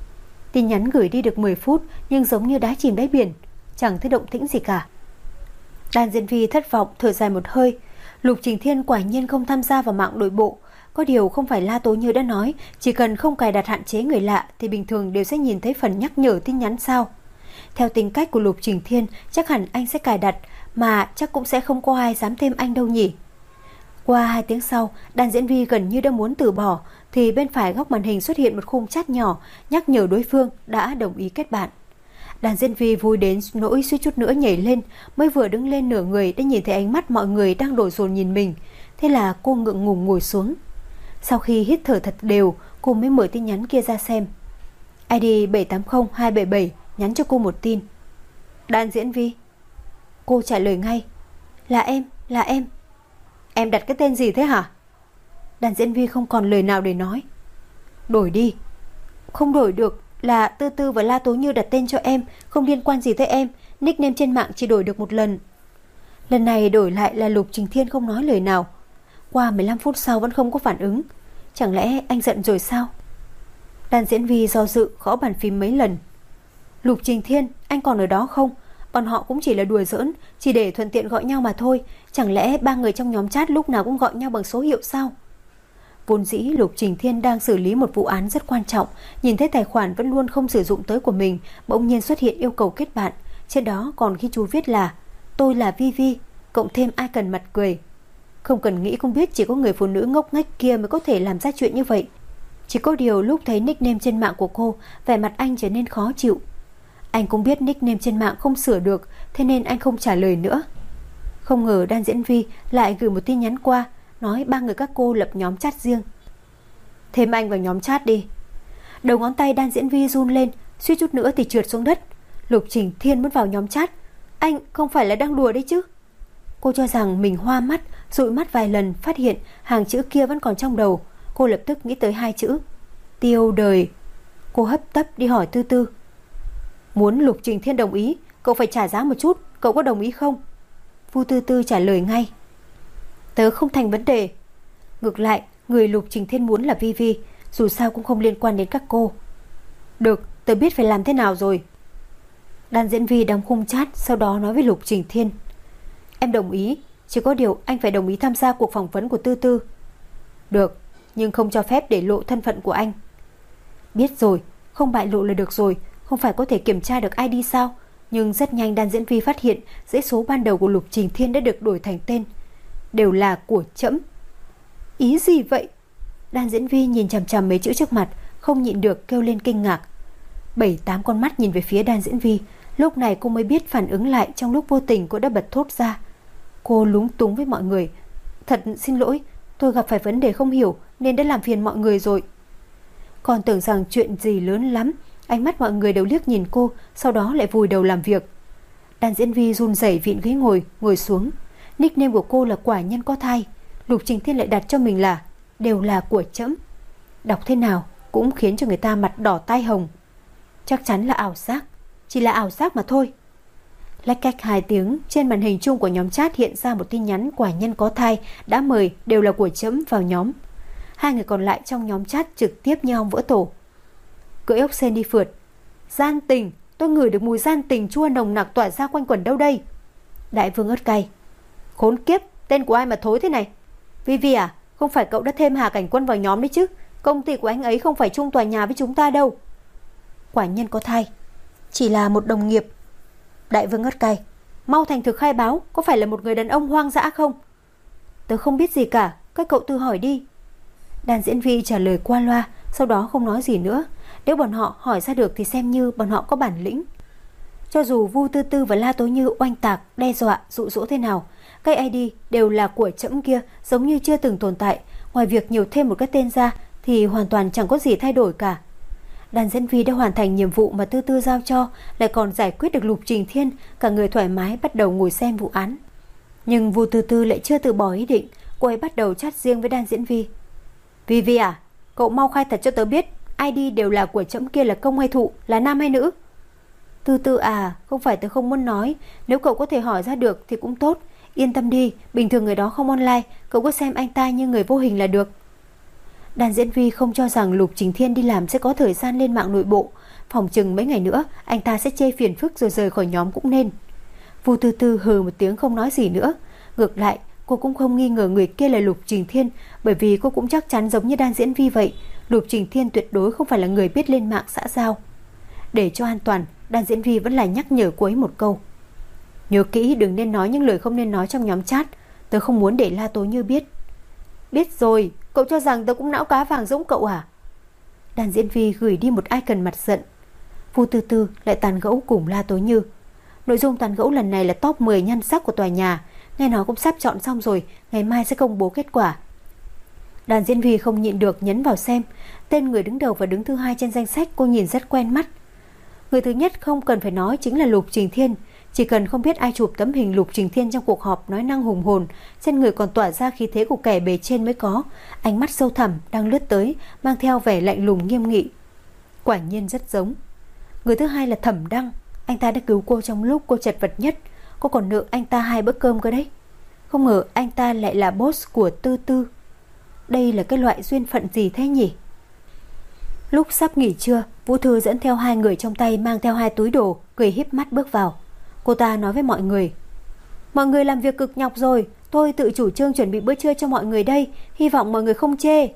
A: Tin nhắn gửi đi được mười phút nhưng giống như đá chìm đáy biển, chẳng thấy động tĩnh gì cả. Đàn Diễn Vi thất vọng thở dài một hơi. Lục Trình Thiên quả nhiên không tham gia vào mạng nội bộ. Có điều không phải La Tố Như đã nói chỉ cần không cài đặt hạn chế người lạ thì bình thường đều sẽ nhìn thấy phần nhắc nhở tin nhắn sao? Theo tính cách của Lục Trình Thiên, chắc hẳn anh sẽ cài đặt, mà chắc cũng sẽ không có ai dám thêm anh đâu nhỉ. Qua hai tiếng sau, Đàn Diễn Vi gần như đã muốn từ bỏ thì bên phải góc màn hình xuất hiện một khung chat nhỏ nhắc nhở đối phương đã đồng ý kết bạn. Đàn Diễn Vi vui đến nỗi suýt chút nữa nhảy lên, mới vừa đứng lên nửa người đã nhìn thấy ánh mắt mọi người đang đổ dồn nhìn mình. Thế là cô ngượng ngùng ngồi xuống. Sau khi hít thở thật đều, cô mới mở tin nhắn kia ra xem. i đê bảy tám không hai bảy bảy nhắn cho cô một tin. Đàn Diễn Vi. Cô trả lời ngay. Là em, là em. Em đặt cái tên gì thế hả? Đàn Diễn Vi không còn lời nào để nói. Đổi đi. Không đổi được, là Tư Tư và La Tố Như đặt tên cho em, không liên quan gì tới em. Nickname trên mạng chỉ đổi được một lần. Lần này đổi lại là Lục Trình Thiên không nói lời nào. Qua mười lăm phút sau vẫn không có phản ứng. Chẳng lẽ anh giận rồi sao? Đàn diễn viên do dự gõ bàn phím mấy lần. Lục Trình Thiên, anh còn ở đó không? Bọn họ cũng chỉ là đùa giỡn, chỉ để thuận tiện gọi nhau mà thôi. Chẳng lẽ ba người trong nhóm chat lúc nào cũng gọi nhau bằng số hiệu sao? Vốn dĩ Lục Trình Thiên đang xử lý một vụ án rất quan trọng, nhìn thấy tài khoản vẫn luôn không sử dụng tới của mình, bỗng nhiên xuất hiện yêu cầu kết bạn. Trên đó còn ghi chú viết là tôi là Vi Vi, cộng thêm icon mặt cười. Không cần nghĩ cũng biết chỉ có người phụ nữ ngốc nghếch kia mới có thể làm ra chuyện như vậy. Chỉ có điều lúc thấy nickname trên mạng của cô, vẻ mặt anh trở nên khó chịu. Anh cũng biết nickname trên mạng không sửa được, thế nên anh không trả lời nữa. Không ngờ Đan Diễn Vi lại gửi một tin nhắn qua, nói ba người các cô lập nhóm chat riêng. Thêm anh vào nhóm chat đi. Đầu ngón tay Đan Diễn Vi run lên, suýt chút nữa thì trượt xuống đất. Lục Trình Thiên muốn vào nhóm chat. Anh không phải là đang đùa đấy chứ? Cô cho rằng mình hoa mắt, dụi mắt vài lần, phát hiện hàng chữ kia vẫn còn trong đầu. Cô lập tức nghĩ tới hai chữ tiêu đời. Cô hấp tấp đi hỏi Tư Tư. Muốn Lục Trình Thiên đồng ý, cậu phải trả giá một chút, cậu có đồng ý không? Vu Tư Tư trả lời ngay. Tớ không thành vấn đề. Ngược lại, người Lục Trình Thiên muốn là Vi Vi, dù sao cũng không liên quan đến các cô. Được, tớ biết phải làm thế nào rồi. Đan Diễn Vi đóng khung chat, sau đó nói với Lục Trình Thiên. Em đồng ý, chỉ có điều anh phải đồng ý tham gia cuộc phỏng vấn của Tư Tư. Được, nhưng không cho phép để lộ thân phận của anh. Biết rồi, không bại lộ là được rồi. Không phải có thể kiểm tra được i đê sao? Nhưng rất nhanh Đan Diễn Vi phát hiện dãy số ban đầu của Lục Trình Thiên đã được đổi thành tên. Đều là của trẫm. Ý gì vậy? Đan Diễn Vi nhìn chằm chằm mấy chữ trước mặt, không nhịn được kêu lên kinh ngạc. Bảy tám con mắt nhìn về phía Đan Diễn Vi. Lúc này cô mới biết phản ứng lại, trong lúc vô tình cô đã bật thốt ra. Cô lúng túng với mọi người. Thật xin lỗi, tôi gặp phải vấn đề không hiểu nên đã làm phiền mọi người rồi. Còn tưởng rằng chuyện gì lớn lắm. Ánh mắt mọi người đều liếc nhìn cô, sau đó lại vùi đầu làm việc. Đan Diễn Vi run rẩy vịn ghế ngồi, ngồi xuống. Nickname của cô là quả nhân có thai. Lục Trình Thiên lại đặt cho mình là đều là của trẫm. Đọc thế nào cũng khiến cho người ta mặt đỏ tai hồng. Chắc chắn là ảo giác, chỉ là ảo giác mà thôi. Lách cách hai tiếng, trên màn hình chung của nhóm chat hiện ra một tin nhắn quả nhân có thai đã mời đều là của trẫm vào nhóm. Hai người còn lại trong nhóm chat trực tiếp nhau vỡ tổ. Cưỡi ốc sên đi phượt. Gian tình, tôi ngửi được mùi gian tình chua nồng nặc tỏa ra quanh quẩn đâu đây. Đại vương ớt cay. Khốn kiếp, tên của ai mà thối thế này? Vi Vi à, không phải cậu đã thêm Hà Cảnh Quân vào nhóm đấy chứ? Công ty của anh ấy không phải chung tòa nhà với chúng ta đâu. Quả nhân có thai, chỉ là một đồng nghiệp. Đại vương ớt cay. Mau thành thực khai báo, có phải là một người đàn ông hoang dã không? Tớ không biết gì cả, các cậu tự hỏi đi. Đàn Diễn Vi trả lời qua loa, sau đó không nói gì nữa. Nếu bọn họ hỏi ra được thì xem như bọn họ có bản lĩnh. Cho dù Vu Tư Tư và La Tố Như oanh tạc, đe dọa, dụ dỗ thế nào, cái i đê đều là của trẫm kia, giống như chưa từng tồn tại. Ngoài việc nhiều thêm một cái tên ra thì hoàn toàn chẳng có gì thay đổi cả. Đàn Diễn Vi đã hoàn thành nhiệm vụ mà Tư Tư giao cho, lại còn giải quyết được Lục Trình Thiên. Cả người thoải mái bắt đầu ngồi xem vụ án. Nhưng Vu Tư Tư lại chưa từ bỏ ý định. Cô ấy bắt đầu chat riêng với Đan Diễn Vi. Vi Vi à, cậu mau khai thật cho tớ biết, i đê đều là của trẫm kia là công hay thụ, là nam hay nữ? Tư Tư à, không phải tớ không muốn nói, nếu cậu có thể hỏi ra được thì cũng tốt. Yên tâm đi, bình thường người đó không online, cậu có xem anh ta như người vô hình là được. Đàn Diễn Vi không cho rằng Lục Trình Thiên đi làm sẽ có thời gian lên mạng nội bộ. Phòng chừng mấy ngày nữa anh ta sẽ chê phiền phức rồi rời khỏi nhóm cũng nên. Vu Tư Tư hừ một tiếng không nói gì nữa. Ngược lại, cô cũng không nghi ngờ người kia là Lục Trình Thiên, bởi vì cô cũng chắc chắn giống như Đan Diễn Vi vậy, Lục Trình Thiên tuyệt đối không phải là người biết lên mạng xã giao. Để cho an toàn, Đan Diễn Vi vẫn là nhắc nhở cô ấy một câu. Nhớ kỹ đừng nên nói những lời không nên nói trong nhóm chat, tớ không muốn để La Tố Như biết. Biết rồi, cậu cho rằng tớ cũng não cá vàng giống cậu à? Đan Diễn Vi gửi đi một icon mặt giận. Vu Tư Tư lại tàn gẫu cùng La Tố Như. Nội dung tàn gẫu lần này là top mười nhan sắc của tòa nhà, nghe nói cũng sắp chọn xong rồi, ngày mai sẽ công bố kết quả. Đàn Diễn Vi không nhịn được nhấn vào xem. Tên người đứng đầu và đứng thứ hai trên danh sách cô nhìn rất quen mắt. Người thứ nhất không cần phải nói chính là Lục Trình Thiên. Chỉ cần không biết ai chụp tấm hình Lục Trình Thiên trong cuộc họp nói năng hùng hồn, trên người còn tỏa ra khí thế của kẻ bề trên mới có. Ánh mắt sâu thẳm đang lướt tới, mang theo vẻ lạnh lùng nghiêm nghị. Quả nhiên rất giống. Người thứ hai là Thẩm Đăng. Anh ta đã cứu cô trong lúc cô chật vật nhất. Cô còn nợ anh ta hai bữa cơm cơ đấy. Không ngờ anh ta lại là boss của Tư Tư. Đây là cái loại duyên phận gì thế nhỉ? Lúc sắp nghỉ trưa, Vũ Thư dẫn theo hai người trong tay mang theo hai túi đồ, cười híp mắt bước vào. Cô ta nói với mọi người: Mọi người làm việc cực nhọc rồi, tôi tự chủ trương chuẩn bị bữa trưa cho mọi người đây, hy vọng mọi người không chê.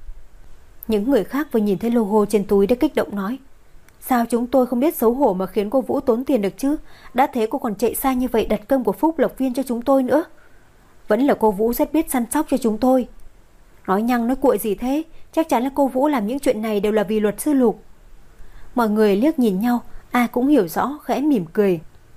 A: Những người khác vừa nhìn thấy logo trên túi đã kích động nói: Sao chúng tôi không biết xấu hổ mà khiến cô Vũ tốn tiền được chứ? Đã thế cô còn chạy xa như vậy đặt cơm của Phúc Lộc Viên cho chúng tôi nữa. Vẫn là cô Vũ rất biết săn sóc cho chúng tôi. Nói nhăng nói cuội gì thế? Chắc chắn là cô Vũ làm những chuyện này đều là vì luật sư Lục. Mọi người liếc nhìn nhau, ai cũng hiểu rõ, khẽ mỉm cười.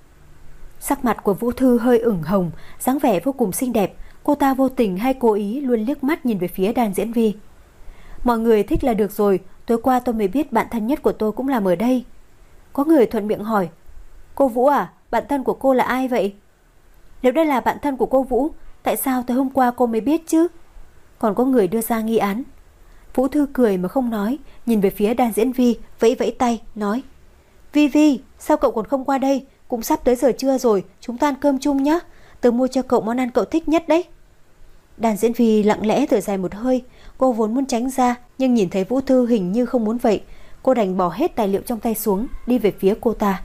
A: Sắc mặt của Vũ Thư hơi ửng hồng, dáng vẻ vô cùng xinh đẹp. Cô ta vô tình hay cố ý luôn liếc mắt nhìn về phía Đan Diễn Vi. Mọi người thích là được rồi. Tối qua tôi mới biết bạn thân nhất của tôi cũng làm ở đây. Có người thuận miệng hỏi: Cô Vũ à, bạn thân của cô là ai vậy? Nếu đây là bạn thân của cô Vũ, tại sao tới hôm qua cô mới biết chứ? Còn có người đưa ra nghi án. Vũ Thư cười mà không nói, nhìn về phía Đan Diễn Vi, vẫy vẫy tay, nói: Vi Vi, sao cậu còn không qua đây? Cũng sắp tới giờ trưa rồi, chúng ta ăn cơm chung nhé. Tớ mua cho cậu món ăn cậu thích nhất đấy. Đan Diễn Vi lặng lẽ thở dài một hơi. Cô vốn muốn tránh ra, nhưng nhìn thấy Vũ Thư hình như không muốn vậy. Cô đành bỏ hết tài liệu trong tay xuống, đi về phía cô ta.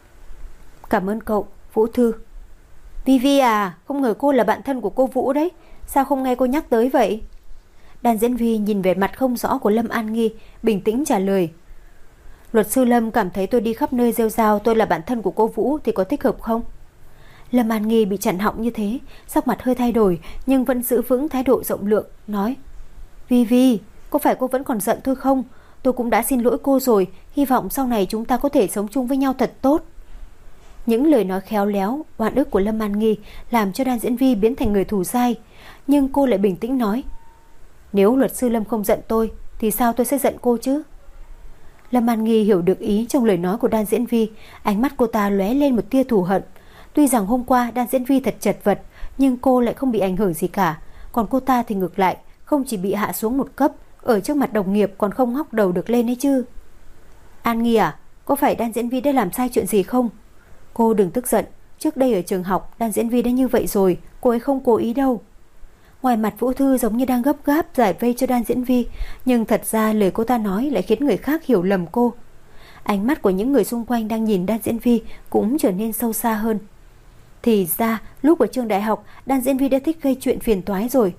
A: Cảm ơn cậu, Vũ Thư. Vi Vi à, không ngờ cô là bạn thân của cô Vũ đấy. Sao không nghe cô nhắc tới vậy? Đan Diễn Vi nhìn về mặt không rõ của Lâm An Nghi, bình tĩnh trả lời: Luật sư Lâm cảm thấy tôi đi khắp nơi rêu rao tôi là bạn thân của cô Vũ thì có thích hợp không? Lâm An Nghi bị chặn họng như thế, sắc mặt hơi thay đổi nhưng vẫn giữ vững thái độ rộng lượng, nói: Vi Vi, có phải cô vẫn còn giận tôi không? Tôi cũng đã xin lỗi cô rồi, hy vọng sau này chúng ta có thể sống chung với nhau thật tốt. Những lời nói khéo léo, oan ức của Lâm An Nghi làm cho Đan Diễn Vi biến thành người thù dai, nhưng cô lại bình tĩnh nói: Nếu luật sư Lâm không giận tôi thì sao tôi sẽ giận cô chứ? Lâm An Nghi hiểu được ý trong lời nói của Đan Diễn Vi, ánh mắt cô ta lóe lên một tia thù hận. Tuy rằng hôm qua Đan Diễn Vi thật chật vật, nhưng cô lại không bị ảnh hưởng gì cả. Còn cô ta thì ngược lại, không chỉ bị hạ xuống một cấp, ở trước mặt đồng nghiệp còn không ngóc đầu được lên ấy chứ. An Nghi à, có phải Đan Diễn Vi đã làm sai chuyện gì không? Cô đừng tức giận, trước đây ở trường học Đan Diễn Vi đã như vậy rồi, cô ấy không cố ý đâu. Ngoài mặt Vũ Thư giống như đang gấp gáp giải vây cho Đan Diễn Vi, nhưng thật ra lời cô ta nói lại khiến người khác hiểu lầm cô. Ánh mắt của những người xung quanh đang nhìn Đan Diễn Vi cũng trở nên sâu xa hơn. Thì ra lúc ở trường đại học Đan Diễn Vi đã thích gây chuyện phiền toái rồi.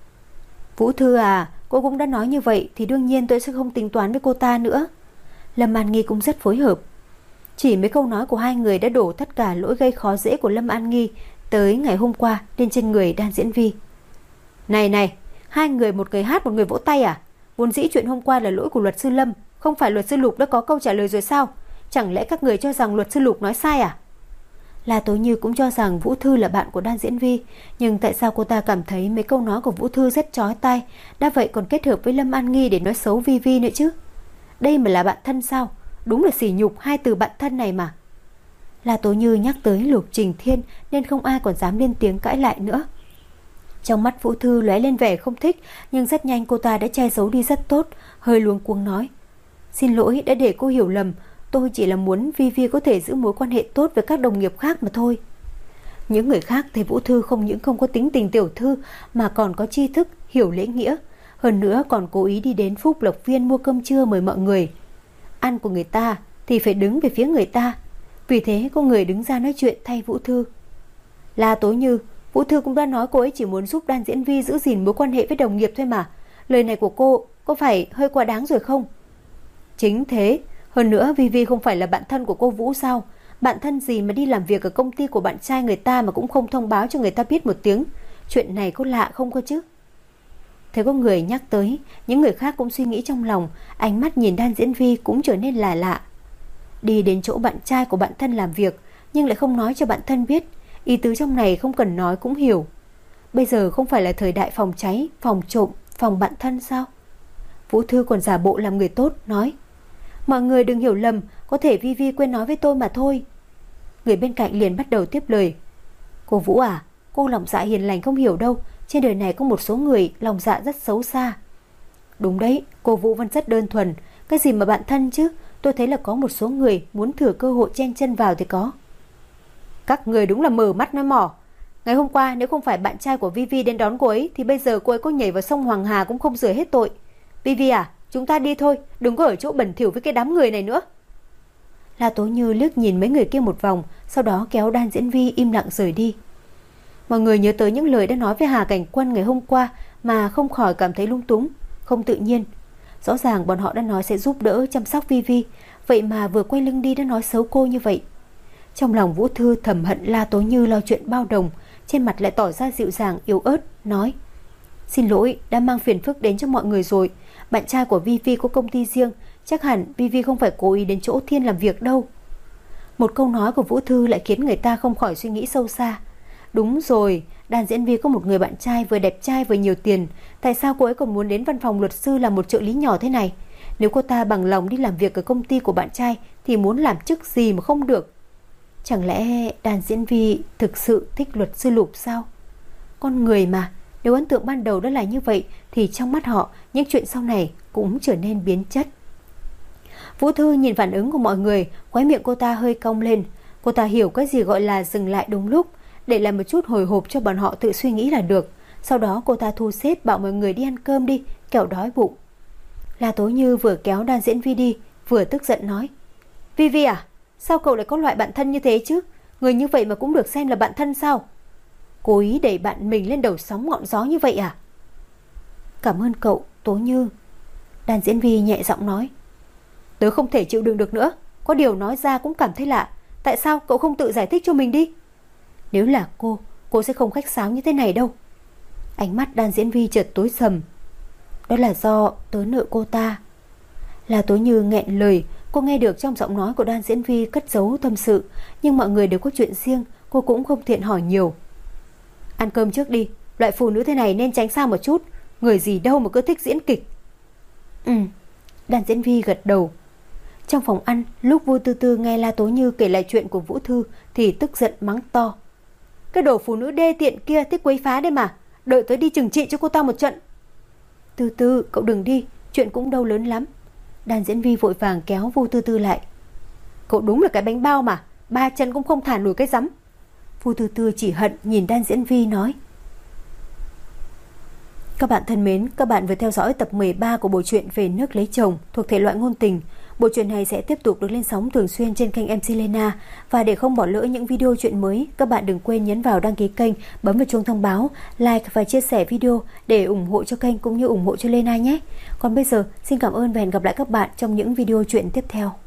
A: Vũ Thư à, cô cũng đã nói như vậy thì đương nhiên tôi sẽ không tính toán với cô ta nữa. Lâm An Nghi cũng rất phối hợp. Chỉ mấy câu nói của hai người đã đổ tất cả lỗi gây khó dễ của Lâm An Nghi tới ngày hôm qua lên trên người Đan Diễn Vi. Này này, hai người một người hát một người vỗ tay à? Vốn dĩ chuyện hôm qua là lỗi của luật sư Lâm, không phải luật sư Lục đã có câu trả lời rồi sao? Chẳng lẽ các người cho rằng luật sư Lục nói sai à? La Tố Như cũng cho rằng Vũ Thư là bạn của Đan Diễn Vi, nhưng tại sao cô ta cảm thấy mấy câu nói của Vũ Thư rất chói tai, đã vậy còn kết hợp với Lâm An Nghi để nói xấu Vi Vi nữa chứ? Đây mà là bạn thân sao? Đúng là sỉ nhục hai từ bạn thân này mà. La Tố Như nhắc tới Lục Trình Thiên nên không ai còn dám lên tiếng cãi lại nữa. Trong mắt Vũ Thư lóe lên vẻ không thích, nhưng rất nhanh cô ta đã che giấu đi rất tốt, hơi luống cuống nói: Xin lỗi đã để cô hiểu lầm, tôi chỉ là muốn Vi Vi có thể giữ mối quan hệ tốt với các đồng nghiệp khác mà thôi. Những người khác thấy Vũ Thư không những không có tính tình tiểu thư mà còn có tri thức, hiểu lễ nghĩa, hơn nữa còn cố ý đi đến Phúc Lộc Viên mua cơm trưa mời mọi người. Ăn của người ta thì phải đứng về phía người ta, vì thế có người đứng ra nói chuyện thay Vũ Thư. La Tố Như, Vũ Thư cũng đã nói cô ấy chỉ muốn giúp Đan Diễn Vi giữ gìn mối quan hệ với đồng nghiệp thôi mà. Lời này của cô có phải hơi quá đáng rồi không? Chính thế, hơn nữa Vi Vi không phải là bạn thân của cô Vũ sao? Bạn thân gì mà đi làm việc ở công ty của bạn trai người ta mà cũng không thông báo cho người ta biết một tiếng. Chuyện này có lạ không cơ chứ? Thấy có người nhắc tới, những người khác cũng suy nghĩ trong lòng, ánh mắt nhìn Đan Diễn Vi cũng trở nên lạ lạ. Đi đến chỗ bạn trai của bạn thân làm việc, nhưng lại không nói cho bạn thân biết, ý tứ trong này không cần nói cũng hiểu. Bây giờ không phải là thời đại phòng cháy, phòng trộm, phòng bạn thân sao? Vũ Thư còn giả bộ làm người tốt, nói: Mọi người đừng hiểu lầm, có thể Vi Vi quên nói với tôi mà thôi. Người bên cạnh liền bắt đầu tiếp lời: Cô Vũ à, cô lòng dạ hiền lành không hiểu đâu, trên đời này có một số người lòng dạ rất xấu xa. Đúng đấy, cô Vũ vẫn rất đơn thuần, cái gì mà bạn thân chứ, Tôi thấy là có một số người muốn thừa cơ hội chen chân vào thì có. Các người đúng là mở mắt nói mỏ. Ngày hôm qua nếu không phải bạn trai của Vivi đến đón cô ấy thì bây giờ cô ấy có nhảy vào sông Hoàng Hà cũng không rửa hết tội. Vivi à, chúng ta đi thôi, đừng có ở chỗ bẩn thỉu với cái đám người này nữa. La Tố Như liếc nhìn mấy người kia một vòng, sau đó kéo Đan Diễn Vi im lặng rời đi. Mọi người nhớ tới những lời đã nói với Hà Cảnh Quân ngày hôm qua mà không khỏi cảm thấy lung túng, không tự nhiên. Rõ ràng bọn họ đã nói sẽ giúp đỡ chăm sóc Vivi, vậy mà vừa quay lưng đi đã nói xấu cô như vậy. Trong lòng Vũ Thư thầm hận La Tố Như lo chuyện bao đồng, trên mặt lại tỏ ra dịu dàng yếu ớt, nói: Xin lỗi, đã mang phiền phức đến cho mọi người rồi. Bạn trai của Vivi có công ty riêng, chắc hẳn Vivi không phải cố ý đến chỗ Thiên làm việc đâu. Một câu nói của Vũ Thư lại khiến người ta không khỏi suy nghĩ sâu xa. Đúng rồi, Đan Diễn Vi có một người bạn trai vừa đẹp trai vừa nhiều tiền, tại sao cô ấy còn muốn đến văn phòng luật sư làm một trợ lý nhỏ thế này? Nếu cô ta bằng lòng đi làm việc ở công ty của bạn trai thì muốn làm chức gì mà không được? Chẳng lẽ Đan Diễn Vi thực sự thích luật sư Lục sao? Con người mà, nếu ấn tượng ban đầu đã là như vậy thì trong mắt họ những chuyện sau này cũng trở nên biến chất. Vũ Thư nhìn phản ứng của mọi người, khóe miệng cô ta hơi cong lên. Cô ta hiểu cái gì gọi là dừng lại đúng lúc, để làm một chút hồi hộp cho bọn họ tự suy nghĩ là được. Sau đó cô ta thu xếp bảo mọi người đi ăn cơm đi, kẻo đói bụng. La Tố Như vừa kéo Đan Diễn Vi đi, vừa tức giận nói: Vivi à, sao cậu lại có loại bạn thân như thế chứ? Người như vậy mà cũng được xem là bạn thân sao? Cố ý đẩy bạn mình lên đầu sóng ngọn gió như vậy à? Cảm ơn cậu, Tố Như. Đan Diễn Vi nhẹ giọng nói: Tớ không thể chịu đựng được nữa, có điều nói ra cũng cảm thấy lạ. Tại sao cậu không tự giải thích cho mình đi? Nếu là cô, cô sẽ không khách sáo như thế này đâu. Ánh mắt Đan Diễn Vi chợt tối sầm. Đó là do tớ nợ cô ta. La Tố Như nghẹn lời. Cô nghe được trong giọng nói của Đan Diễn Vi cất giấu tâm sự, nhưng mọi người đều có chuyện riêng, cô cũng không tiện hỏi nhiều. Ăn cơm trước đi, loại phụ nữ thế này nên tránh xa một chút. Người gì đâu mà cứ thích diễn kịch. Ừ, Đan Diễn Vi gật đầu. Trong phòng ăn, lúc Vu Tư Tư nghe La Tố Như kể lại chuyện của Vũ Thư thì tức giận mắng to: Cái đồ phụ nữ đê tiện kia thích quấy phá đấy mà, đợi tới đi trừng trị cho cô ta một trận. Tư Tư, cậu đừng đi, chuyện cũng đâu lớn lắm. Đan Diễn Vi vội vàng kéo Vu Tư Tư lại. Cậu đúng là cái bánh bao mà, ba chân cũng không thả nổi cái rắm. Vu Tư Tư chỉ hận nhìn Đan Diễn Vi nói. Các bạn thân mến, các bạn vừa theo dõi tập mười ba của bộ truyện Về Nước Lấy Chồng thuộc thể loại ngôn tình. Bộ truyện này sẽ tiếp tục được lên sóng thường xuyên trên kênh em xê Lena. Và để không bỏ lỡ những video truyện mới, các bạn đừng quên nhấn vào đăng ký kênh, bấm vào chuông thông báo, like và chia sẻ video để ủng hộ cho kênh cũng như ủng hộ cho Lena nhé. Còn bây giờ, xin cảm ơn và hẹn gặp lại các bạn trong những video truyện tiếp theo.